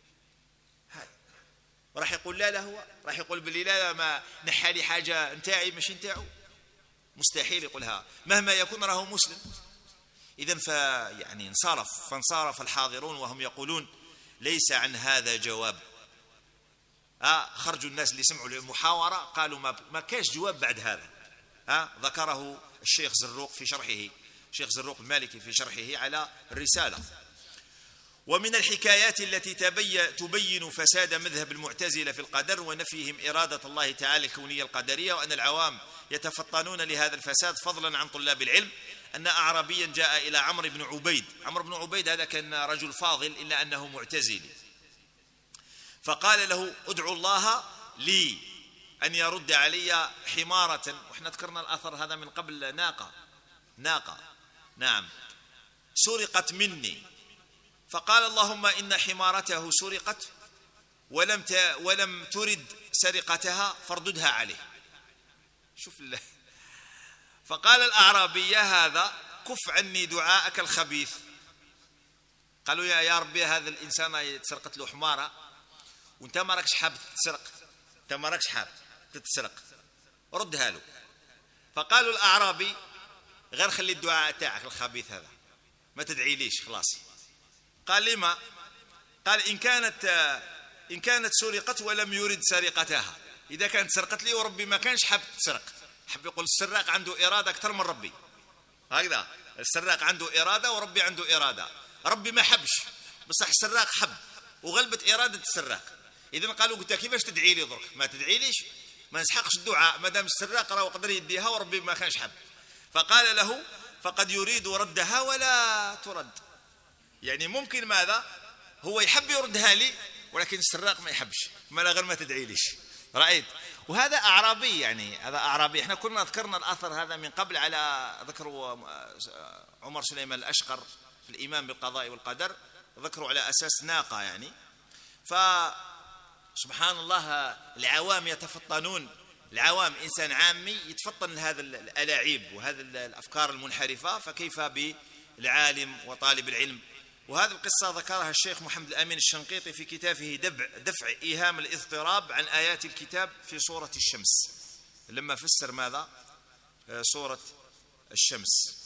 راح يقول لا لا هو راح يقول باللي لا, لا ما نحالي حاجة نتاعي ماشي نتاعه، مستحيل يقولها مهما يكون راهو مسلم. إذن فيعني انصرف فانصرف الحاضرون وهم يقولون ليس عن هذا جواب. آه خرجوا الناس اللي سمعوا المحاورة قالوا ما, ما كاش جواب بعد هذا. آه ذكره الشيخ زروق في شرحه، الشيخ زروق المالكي في شرحه على الرسالة. ومن الحكايات التي تبين فساد مذهب المعتزلة في القدر ونفيهم إرادة الله تعالى الكونية القدرية، وأن العوام يتفطنون لهذا الفساد فضلا عن طلاب العلم، أن أعرابيا جاء إلى عمرو بن عبيد. عمرو بن عبيد هذا كان رجل فاضل إلا أنه معتزلي، فقال له: ادعو الله لي أن يرد علي حمارة، وإحنا ذكرنا الأثر هذا من قبل، ناقة ناقة نعم سرقت مني. فقال: اللهم إن حمارته سرقت ولم ت... ولم ترد سرقتها فارددها عليه. شوف الله. فقال الأعرابي: يا هذا كف عني دعاءك الخبيث. قالوا: يا يا ربي هذا الإنسان سرقت له حمارة وانت ما راكش حاب تتسرق، انت ما راكش حاب تتسرق، ردها له. فقالوا الأعرابي: غير خلي الدعاء تاعك الخبيث هذا ما تدعي ليش خلاص. قال: لما؟ قال: إن كانت إن كانت سرقت ولم يرد سرقتها، إذا كانت سرقت لي وربي ما كانش حاب تسرق، حب يقول السراق عنده إرادة أكثر من ربي، هكذا السراق عنده إرادة وربي عنده إرادة، ربي ما حبش بصح السراق حب وغلبت إرادة السراق. إذن قالوا: قلت كيفاش تدعي لي درك؟ ما تدعي ليش، ما نسحقش الدعاء ما دام السراق راه قدر يديها وربي ما كانش حب. فقال له: فقد يريد ردها ولا ترد. يعني ممكن ماذا هو يحب يردها لي ولكن السراق ما يحبش، ما لا غير ما تدعي ليش. رأيت؟ وهذا أعرابي، يعني هذا أعرابي. احنا كنا ذكرنا الأثر هذا من قبل على ذكر عمر سليمان الأشقر في الإيمان بالقضاء والقدر، ذكروا على أساس ناقة يعني. فسبحان الله العوام يتفطنون، العوام إنسان عامي يتفطن لهذا الألاعيب وهذا الأفكار المنحرفة، فكيف بالعالم وطالب العلم؟ وهذه القصة ذكرها الشيخ محمد الأمين الشنقيطي في كتابه دفع إيهام الاضطراب عن آيات الكتاب في سورة الشمس، لما فسر ماذا؟ سورة الشمس.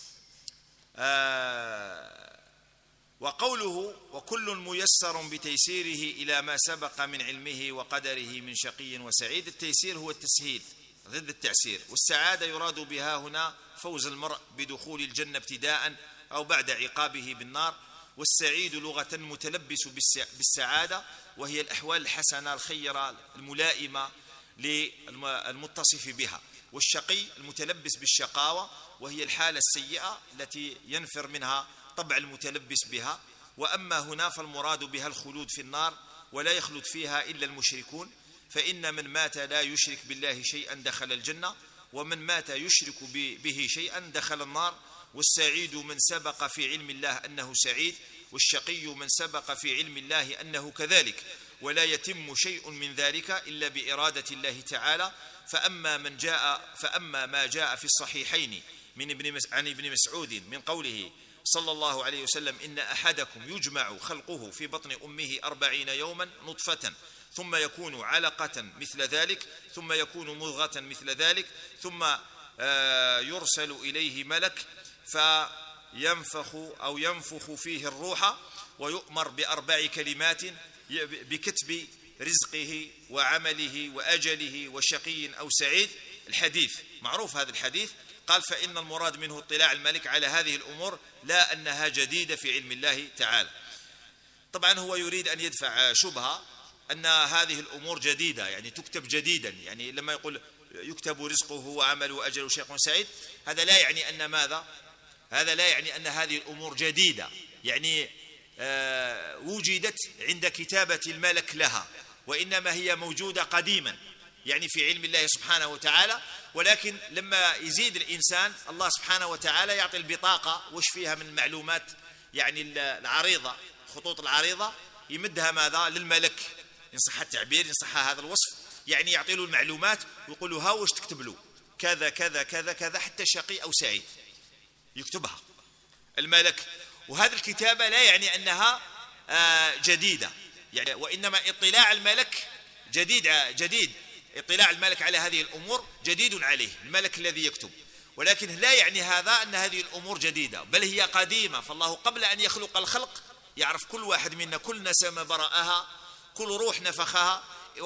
آه وقوله: وكل ميسر بتيسيره إلى ما سبق من علمه وقدره من شقي وسعيد. التيسير هو التسهيل ضد التعسير، والسعادة يراد بها هنا فوز المرء بدخول الجنة ابتداء أو بعد عقابه بالنار. والسعيد لغة متلبس بالسعادة، وهي الأحوال الحسنة الخيرة الملائمة للمتصف بها. والشقي المتلبس بالشقاوة، وهي الحالة السيئة التي ينفر منها طبع المتلبس بها. وأما هنا فالمراد بها الخلود في النار، ولا يخلد فيها إلا المشركون، فإن من مات لا يشرك بالله شيئا دخل الجنة، ومن مات يشرك به شيئا دخل النار. والسعيد من سبق في علم الله أنه سعيد، والشقي من سبق في علم الله أنه كذلك، ولا يتم شيء من ذلك إلا بإرادة الله تعالى. فأما من جاء فأما ما جاء في الصحيحين من ابن عن ابن مسعود من قوله صلى الله عليه وسلم: إن أحدكم يجمع خلقه في بطن أمه أربعين يوما نطفة، ثم يكون علقة مثل ذلك، ثم يكون مضغة مثل ذلك، ثم يرسل إليه ملك فينفخ أو ينفخ فيه الروح، ويؤمر بأربع كلمات بكتب رزقه وعمله وأجله وشقي أو سعيد. الحديث معروف هذا الحديث. قال: فإن المراد منه اطلاع الملك على هذه الأمور، لا أنها جديدة في علم الله تعالى. طبعا هو يريد أن يدفع شبهة أن هذه الأمور جديدة، يعني تكتب جديدا. يعني لما يقول يكتب رزقه وعمله وأجله شيخ سعيد، هذا لا يعني أن ماذا؟ هذا لا يعني أن هذه الأمور جديدة، يعني آه وجدت عند كتابة الملك لها، وإنما هي موجودة قديما يعني في علم الله سبحانه وتعالى. ولكن لما يزيد الإنسان الله سبحانه وتعالى يعطي البطاقة وش فيها من معلومات، يعني العريضة، خطوط العريضة يمدها ماذا؟ للملك، إن صح التعبير، إن صح هذا الوصف، يعني يعطي له المعلومات ويقول له ها وش تكتب له كذا كذا كذا كذا، حتى شقي أو سعيد يكتبها الملك. وهذه الكتابة لا يعني أنها جديدة، يعني وإنما اطلاع الملك جديد جديد اطلاع الملك على هذه الأمور جديد عليه، الملك الذي يكتب. ولكن لا يعني هذا أن هذه الأمور جديدة، بل هي قديمة. فالله قبل أن يخلق الخلق يعرف كل واحد منا، كل نسمة برأها، كل روح نفخها،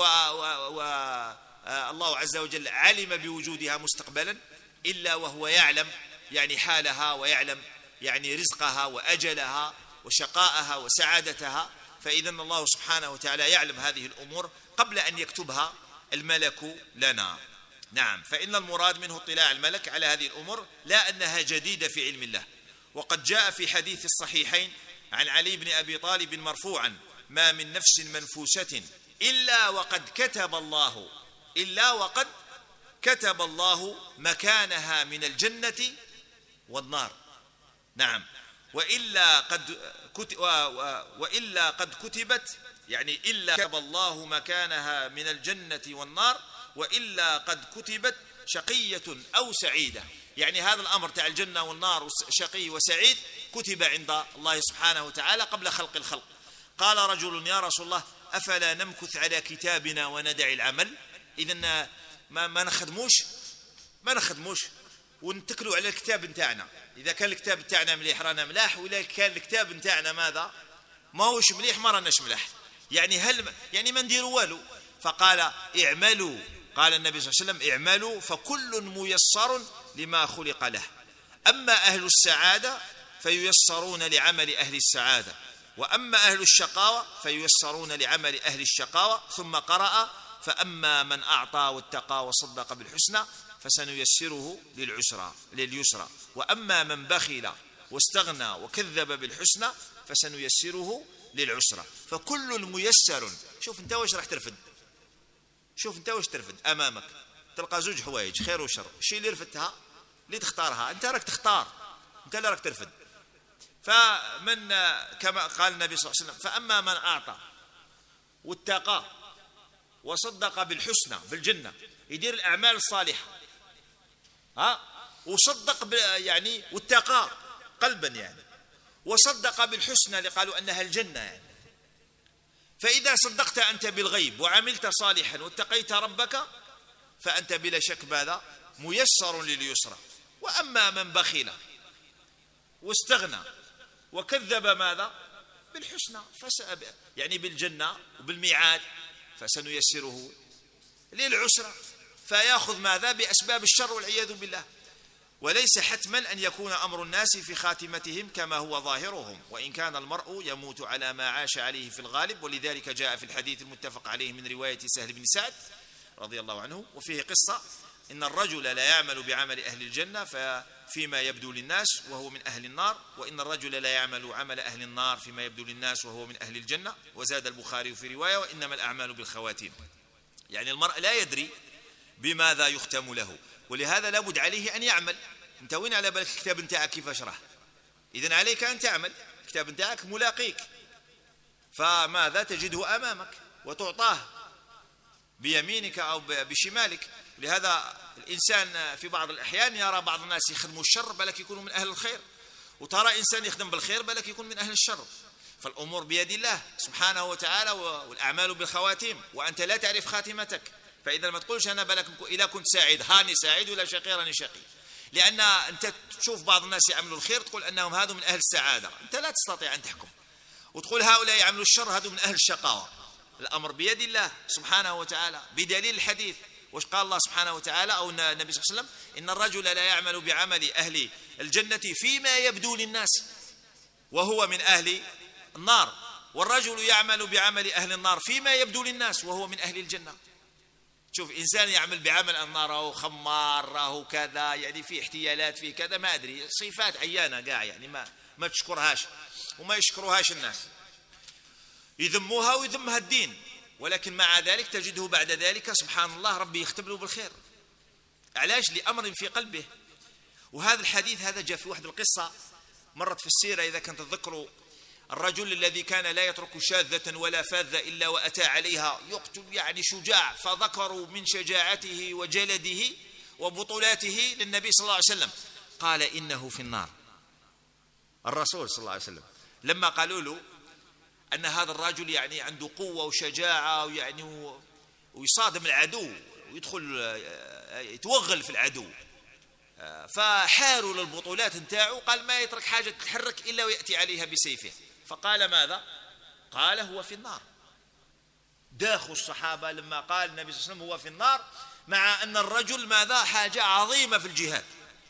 والله عز وجل علم بوجودها مستقبلا، إلا وهو يعلم يعني حالها، ويعلم يعني رزقها وأجلها وشقاءها وسعادتها. فإذا الله سبحانه وتعالى يعلم هذه الأمور قبل أن يكتبها الملك لنا. نعم، فإن المراد منه اطلاع الملك على هذه الأمور، لا أنها جديدة في علم الله. وقد جاء في حديث الصحيحين عن علي بن أبي طالب مرفوعا: ما من نفس منفوسة إلا وقد كتب الله إلا وقد كتب الله مكانها من الجنة والنار. نعم، وإلا قد كتب وإلا قد كتبت، يعني إلا كتب الله مكانها من الجنة والنار، وإلا قد كتبت شقية أو سعيدة. يعني هذا الأمر تاع الجنة والنار شقي وسعيد كتب عند الله سبحانه وتعالى قبل خلق الخلق. قال رجل: يا رسول الله، أفلا نمكث على كتابنا وندع العمل؟ إذن ما, ما نخدموش ما نخدموش ونتكلوا على الكتاب نتاعنا. إذا كان الكتاب نتاعنا مليح رانا ملاح، وإذا كان الكتاب نتاعنا ماذا ما هوش مليح ما راناش ملاح، يعني هل يعني ما نديروا والو. فقال: اعملوا. قال النبي صلى الله عليه وسلم: اعملوا فكل ميسر لما خلق له. أما أهل السعادة فييسرون لعمل أهل السعادة، وأما أهل الشقاوة فييسرون لعمل أهل الشقاوة. ثم قرأ: فأما من أعطى واتقى وصدق بالحسنى فسنيسره للعسرى لليسرى وأما من بخل واستغنى وكذب بالحسنى فسنيسره للعسرى. فكل ميسر. شوف انت واش راح ترفد، شوف انت واش ترفد امامك، تلقى زوج حوايج خير وشر، الشيء اللي رفدتها اللي تختارها انت راك تختار، انت اللي راك ترفد. فمن كما قال النبي صلى الله عليه وسلم: فأما من أعطى واتقى وصدق بالحسنى، بالجنة، يدير الأعمال الصالحة، ها، وصدق يعني واتقى قلبا يعني، وصدق بالحسنى اللي قالوا أنها الجنة يعني. فإذا صدقت أنت بالغيب وعملت صالحا واتقيت ربك فأنت بلا شك ماذا؟ ميسر لليسرى. وأما من بخل واستغنى وكذب ماذا؟ بالحسنى، فسأب يعني بالجنة وبالميعاد، فسنيسره للعسرى، فيأخذ ماذا؟ بأسباب الشر والعياذ بالله. وليس حتما أن يكون أمر الناس في خاتمتهم كما هو ظاهرهم، وإن كان المرء يموت على ما عاش عليه في الغالب. ولذلك جاء في الحديث المتفق عليه من رواية سهل بن سعد رضي الله عنه، وفيه قصة: إن الرجل لا يعمل بعمل أهل الجنة فيما يبدو للناس وهو من أهل النار، وإن الرجل لا يعمل عمل أهل النار فيما يبدو للناس وهو من أهل الجنة. وزاد البخاري في رواية: وإنما الأعمال بالخواتيم. يعني المرء لا يدري بماذا يختم له، ولهذا لابد عليه أن يعمل. أنت وين على بالك الكتاب نتاعك كيف أشرح؟ إذن عليك أن تعمل، الكتاب نتاعك ملاقيك، فماذا تجده أمامك وتعطاه بيمينك أو بشمالك. لهذا الإنسان في بعض الأحيان يرى بعض الناس يخدموا الشر بالك يكونوا من أهل الخير، وترى إنسان يخدم بالخير بالك يكون من أهل الشر. فالأمور بيد الله سبحانه وتعالى، والأعمال بالخواتيم، وأنت لا تعرف خاتمتك. فإذا ما تقولش أنا بالك إذا كنت سعيد هاني سعيد ولا شقي راني شقي، لأن أنت تشوف بعض الناس يعملوا الخير تقول أنهم هذو من أهل السعادة، أنت لا تستطيع أن تحكم، وتقول هؤلاء يعملوا الشر هذو من أهل الشقاوة. الأمر بيد الله سبحانه وتعالى، بدليل الحديث. وش قال الله سبحانه وتعالى أو النبي صلى الله عليه وسلم؟ إن الرجل لا يعمل بعمل أهل الجنة فيما يبدو للناس وهو من أهل النار. والرجل يعمل بعمل أهل النار فيما يبدو للناس وهو من أهل الجنة. شوف إنسان يعمل بعمل النار راهو خمار راهو كذا، يعني في احتيالات في كذا، ما أدري صفات عيانة قاع، يعني ما ما تشكرهاش وما يشكرهاش الناس، يذموها ويذمها الدين، ولكن مع ذلك تجده بعد ذلك سبحان الله ربي يختبره بالخير. علاش؟ لأمر في قلبه. وهذا الحديث هذا جاء في واحد القصة مرت في السيرة، إذا كنت تذكروا الرجل الذي كان لا يترك شاذة ولا فاذة إلا وأتى عليها يقتل، يعني شجاع، فذكروا من شجاعته وجلده وبطولاته للنبي صلى الله عليه وسلم، قال إنه في النار. الرسول صلى الله عليه وسلم لما قالوا له أن هذا الرجل يعني عنده قوة وشجاعة ويعني ويصادم العدو ويدخل يتوغل في العدو، فحاروا للبطولات نتاعو، قال ما يترك حاجة تتحرك إلا ويأتي عليها بسيفه، فقال ماذا؟ قال هو في النار. داخوا الصحابة لما قال النبي صلى الله عليه وسلم هو في النار، مع أن الرجل ماذا؟ حاجة عظيمة في الجهاد.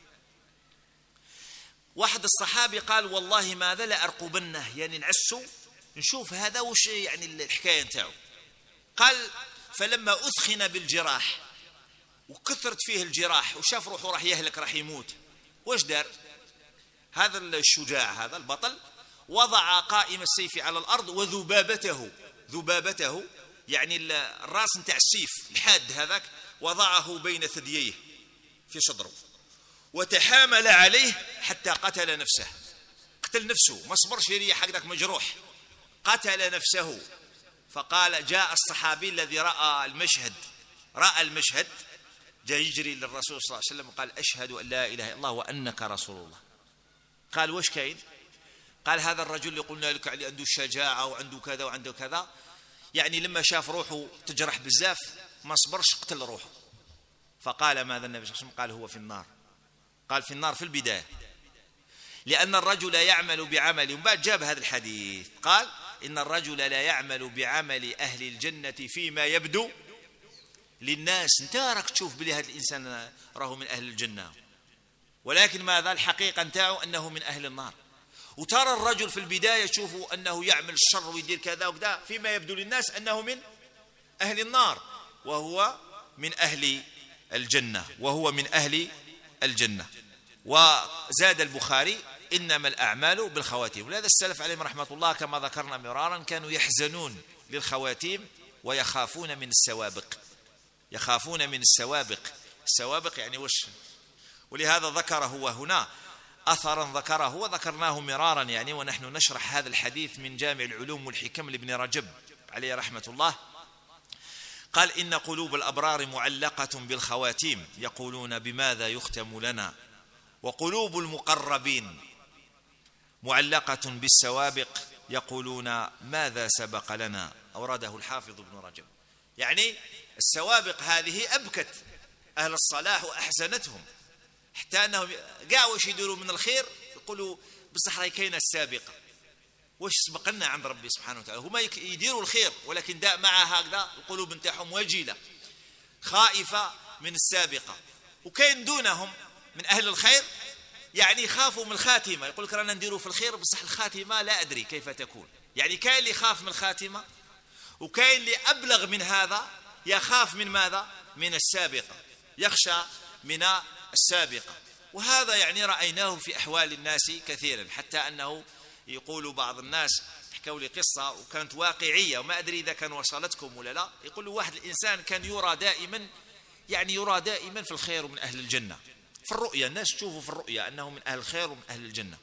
واحد الصحابي قال والله ماذا لا أرقبنه، يعني نعسه نشوف هذا وش يعني الحكاية نتاعو. قال فلما أثخن بالجراح وكثرت فيه الجراح وشاف روحه راح يهلك راح يموت، وش دار هذا الشجاع هذا البطل؟ وضع قائم السيف على الأرض وذبابته، ذبابته يعني الراس نتاع السيف الحاد هذاك، وضعه بين ثدييه في صدره، وتحامل عليه حتى قتل نفسه، قتل نفسه، ما صبرش يريح هكذاك مجروح، قتل نفسه. فقال جاء الصحابي الذي رأى المشهد، رأى المشهد جاء يجري للرسول صلى الله عليه وسلم وقال أشهد أن لا إله إلا الله وأنك رسول الله. قال وش كاين؟ قال هذا الرجل اللي قلنا لك عليه عنده الشجاعة وعنده كذا وعنده كذا، يعني لما شاف روحه تجرح بزاف ما صبرش قتل روحه. فقال ماذا النبي صلى الله عليه وسلم؟ قال هو في النار. قال في النار في البداية، لأن الرجل يعمل بعمل، وبعد جاب هذا الحديث قال إن الرجل لا يعمل بعمل أهل الجنة فيما يبدو للناس. انت راك تشوف بلي هذا الإنسان راه من أهل الجنة، ولكن ماذا الحقيقة نتاعو أنه من أهل النار. وترى الرجل في البداية تشوفوا أنه يعمل الشر ويدير كذا وكذا، فيما يبدو للناس أنه من أهل النار وهو من أهل الجنة، وهو من أهل الجنة. وزاد البخاري إنما الأعمال بالخواتيم. ولهذا السلف عليهم رحمة الله كما ذكرنا مرارا كانوا يحزنون للخواتيم ويخافون من السوابق، يخافون من السوابق. السوابق يعني وش؟ ولهذا ذكر هو هنا أثرا ذكره وذكرناه مرارا يعني ونحن نشرح هذا الحديث من جامع العلوم والحكم لابن رجب عليه رحمة الله. قال إن قلوب الأبرار معلقة بالخواتيم يقولون بماذا يختم لنا، وقلوب المقربين معلقة بالسوابق يقولون ماذا سبق لنا. أورده الحافظ ابن رجب. يعني السوابق هذه أبكت أهل الصلاح وأحزنتهم، حتى أنهم قاعوا يديروا من الخير يقولوا بصح راهي كاينه السابقة، واش سبق لنا عند ربي سبحانه وتعالى. هما يديروا الخير ولكن داء مع هكذا القلوب نتاعهم وجيلة خائفة من السابقة. وكاين دونهم من أهل الخير يعني يخافوا من الخاتمة، يقول لك رانا نديروا في الخير بصح الخاتمة لا أدري كيف تكون. يعني كاين اللي يخاف من الخاتمة، وكاين اللي أبلغ من هذا يخاف من ماذا؟ من السابقة، يخشى من السابقة. وهذا يعني رأيناه في أحوال الناس كثيرا، حتى أنه يقول بعض الناس حكوا لي قصة وكانت واقعية وما أدري إذا كان وصلتكم ولا لا. يقول واحد الإنسان كان يرى دائما يعني يرى دائما في الخير ومن أهل الجنة في الرؤيا، الناس تشوفه في الرؤيا أنه من أهل الخير ومن أهل الجنة،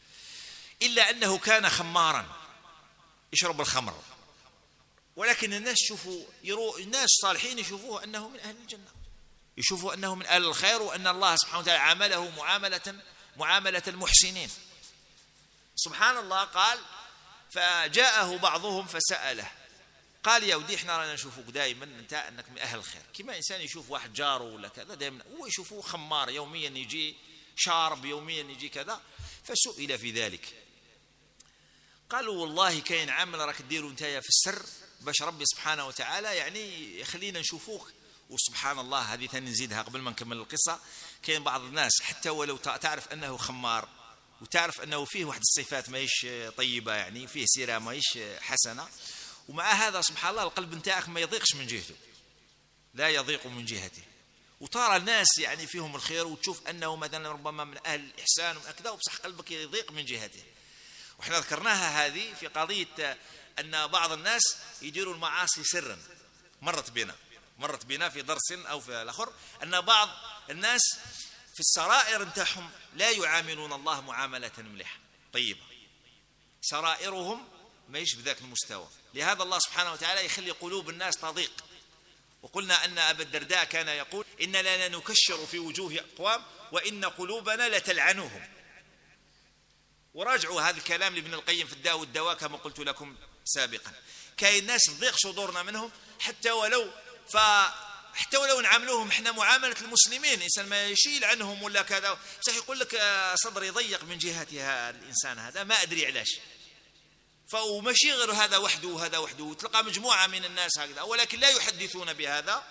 إلا أنه كان خمارا يشرب الخمر، ولكن الناس شوفوا يرو الناس صالحين يشوفوه أنه من أهل الجنة، يشوفوا أنه من أهل الخير وأن الله سبحانه وتعالى عامله معاملة معاملة المحسنين. سبحان الله. قال فجاءه بعضهم فسأله قال يا ودي احنا رانا نشوفك دائما انت انك من اهل الخير، كما انسان يشوف واحد جاره ولا كذا دائما هو يشوفه خمار يوميا يجي شارب يوميا يجي كذا. فسئل في ذلك قالوا والله كاين عمل راك ديروا نتايا في السر باش ربي سبحانه وتعالى يعني يخلينا نشوفوك. وسبحان الله هذه ثاني نزيدها قبل ما نكمل القصة. كاين بعض الناس حتى ولو تعرف أنه خمار وتعرف أنه فيه واحد الصفات ما هيش طيبة، يعني فيه سيرة ما هيش حسنة، ومع هذا سبحان الله القلب نتاعك ما يضيقش من جهته، لا يضيق من جهته، وترى الناس يعني فيهم الخير وتشوف أنه مثلا ربما من أهل الإحسان وكذا، وبصح قلبك يضيق من جهته. وإحنا ذكرناها هذه في قضية أن بعض الناس يديروا المعاصي سرا، مرت بنا مرت بنا في درس أو في الآخر أن بعض الناس في السرائر نتاعهم لا يعاملون الله معاملة مليحة طيبة، سرائرهم ما يش بذاك المستوى، لهذا الله سبحانه وتعالى يخلي قلوب الناس تضيق. وقلنا أن أبا الدرداء كان يقول إننا لا نكشر في وجوه أقوام وإن قلوبنا لتلعنهم. وراجعوا هذا الكلام لابن القيم في الداء والدواء كما قلت لكم سابقا. كاين ناس تضيق صدورنا منهم حتى ولو ف حتى ولو نعاملوهم احنا معاملة المسلمين، إنسان ما يشيل عنهم ولا كذا، صح يقول لك صدري ضيق من جهة الإنسان هذا ما أدري علاش، فمشي غير هذا وحده وهذا وحده، وتلقى مجموعة من الناس هكذا ولكن لا يحدثون بهذا،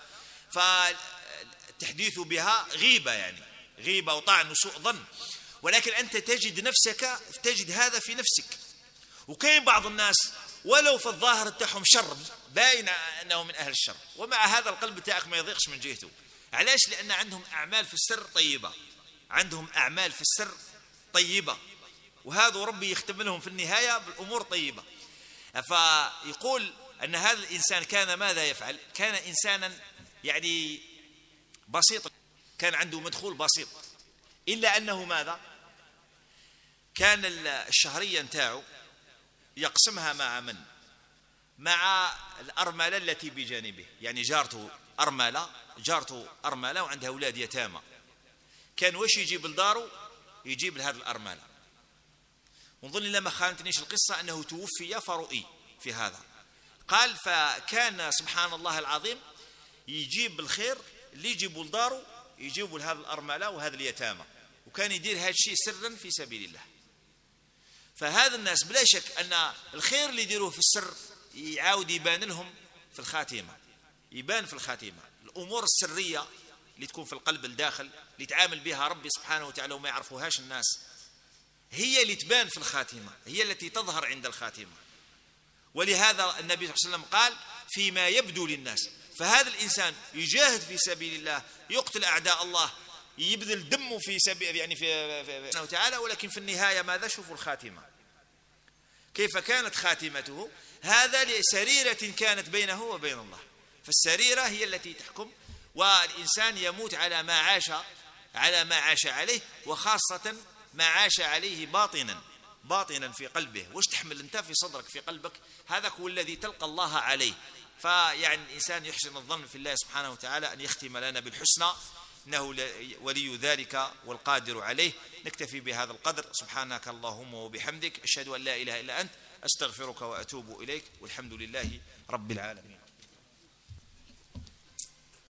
فالتحديث بها غيبة، يعني غيبة وطعن وسوء ظن، ولكن أنت تجد نفسك تجد هذا في نفسك. وكاين بعض الناس ولو في الظاهر تاعهم شر باين أنه من أهل الشر، ومع هذا القلب تاعك ما يضيقش من جهته. علاش؟ لأن عندهم أعمال في السر طيبة، عندهم أعمال في السر طيبة، وهذا ربي يختم لهم في النهاية بالأمور طيبة. فيقول أن هذا الإنسان كان ماذا يفعل؟ كان إنسانا يعني بسيط، كان عنده مدخول بسيط، إلا أنه ماذا؟ كان الشهرية نتاعو يقسمها مع من؟ مع الأرملة التي بجانبه، يعني جارته أرملة، جارته أرملة وعندها أولاد يتامى، كان وش يجيب لداره؟ يجيب لهذه الأرملة. ونظن لما خانتنيش القصة أنه توفي فرؤي في هذا. قال فكان سبحان الله العظيم يجيب الخير اللي يجيبوا لداره يجيبوا لهذه الأرملة وهذا اليتامى، وكان يدير هذا الشيء سرا في سبيل الله. فهذا الناس بلا شك أن الخير اللي يديروه في السر يعاود يبان لهم في الخاتمة، يبان في الخاتمة. الأمور السرية اللي تكون في القلب الداخل اللي يتعامل بها ربي سبحانه وتعالى وما يعرفوهاش الناس، هي اللي تبان في الخاتمة، هي التي تظهر عند الخاتمة. ولهذا النبي صلى الله عليه وسلم قال فيما يبدو للناس. فهذا الإنسان يجاهد في سبيل الله، يقتل أعداء الله، يبذل دمه في سبيل يعني في سبحانه وتعالى، ولكن في النهاية ماذا؟ شوفوا الخاتمة كيف كانت خاتمته. هذا لسريرة كانت بينه وبين الله، فالسريرة هي التي تحكم، والإنسان يموت على ما عاش على ما عاش عليه، وخاصة ما عاش عليه باطنا باطنا في قلبه. وش تحمل أنت في صدرك في قلبك؟ هذا هو الذي تلقى الله عليه. فيعني الإنسان يحسن الظن في الله سبحانه وتعالى أن يختم لنا بالحسنى، إنه ولي ذلك والقادر عليه. نكتفي بهذا القدر. سبحانك اللهم وبحمدك، أشهد أن لا إله إلا أنت، أستغفرك وأتوب إليك، والحمد لله رب العالمين.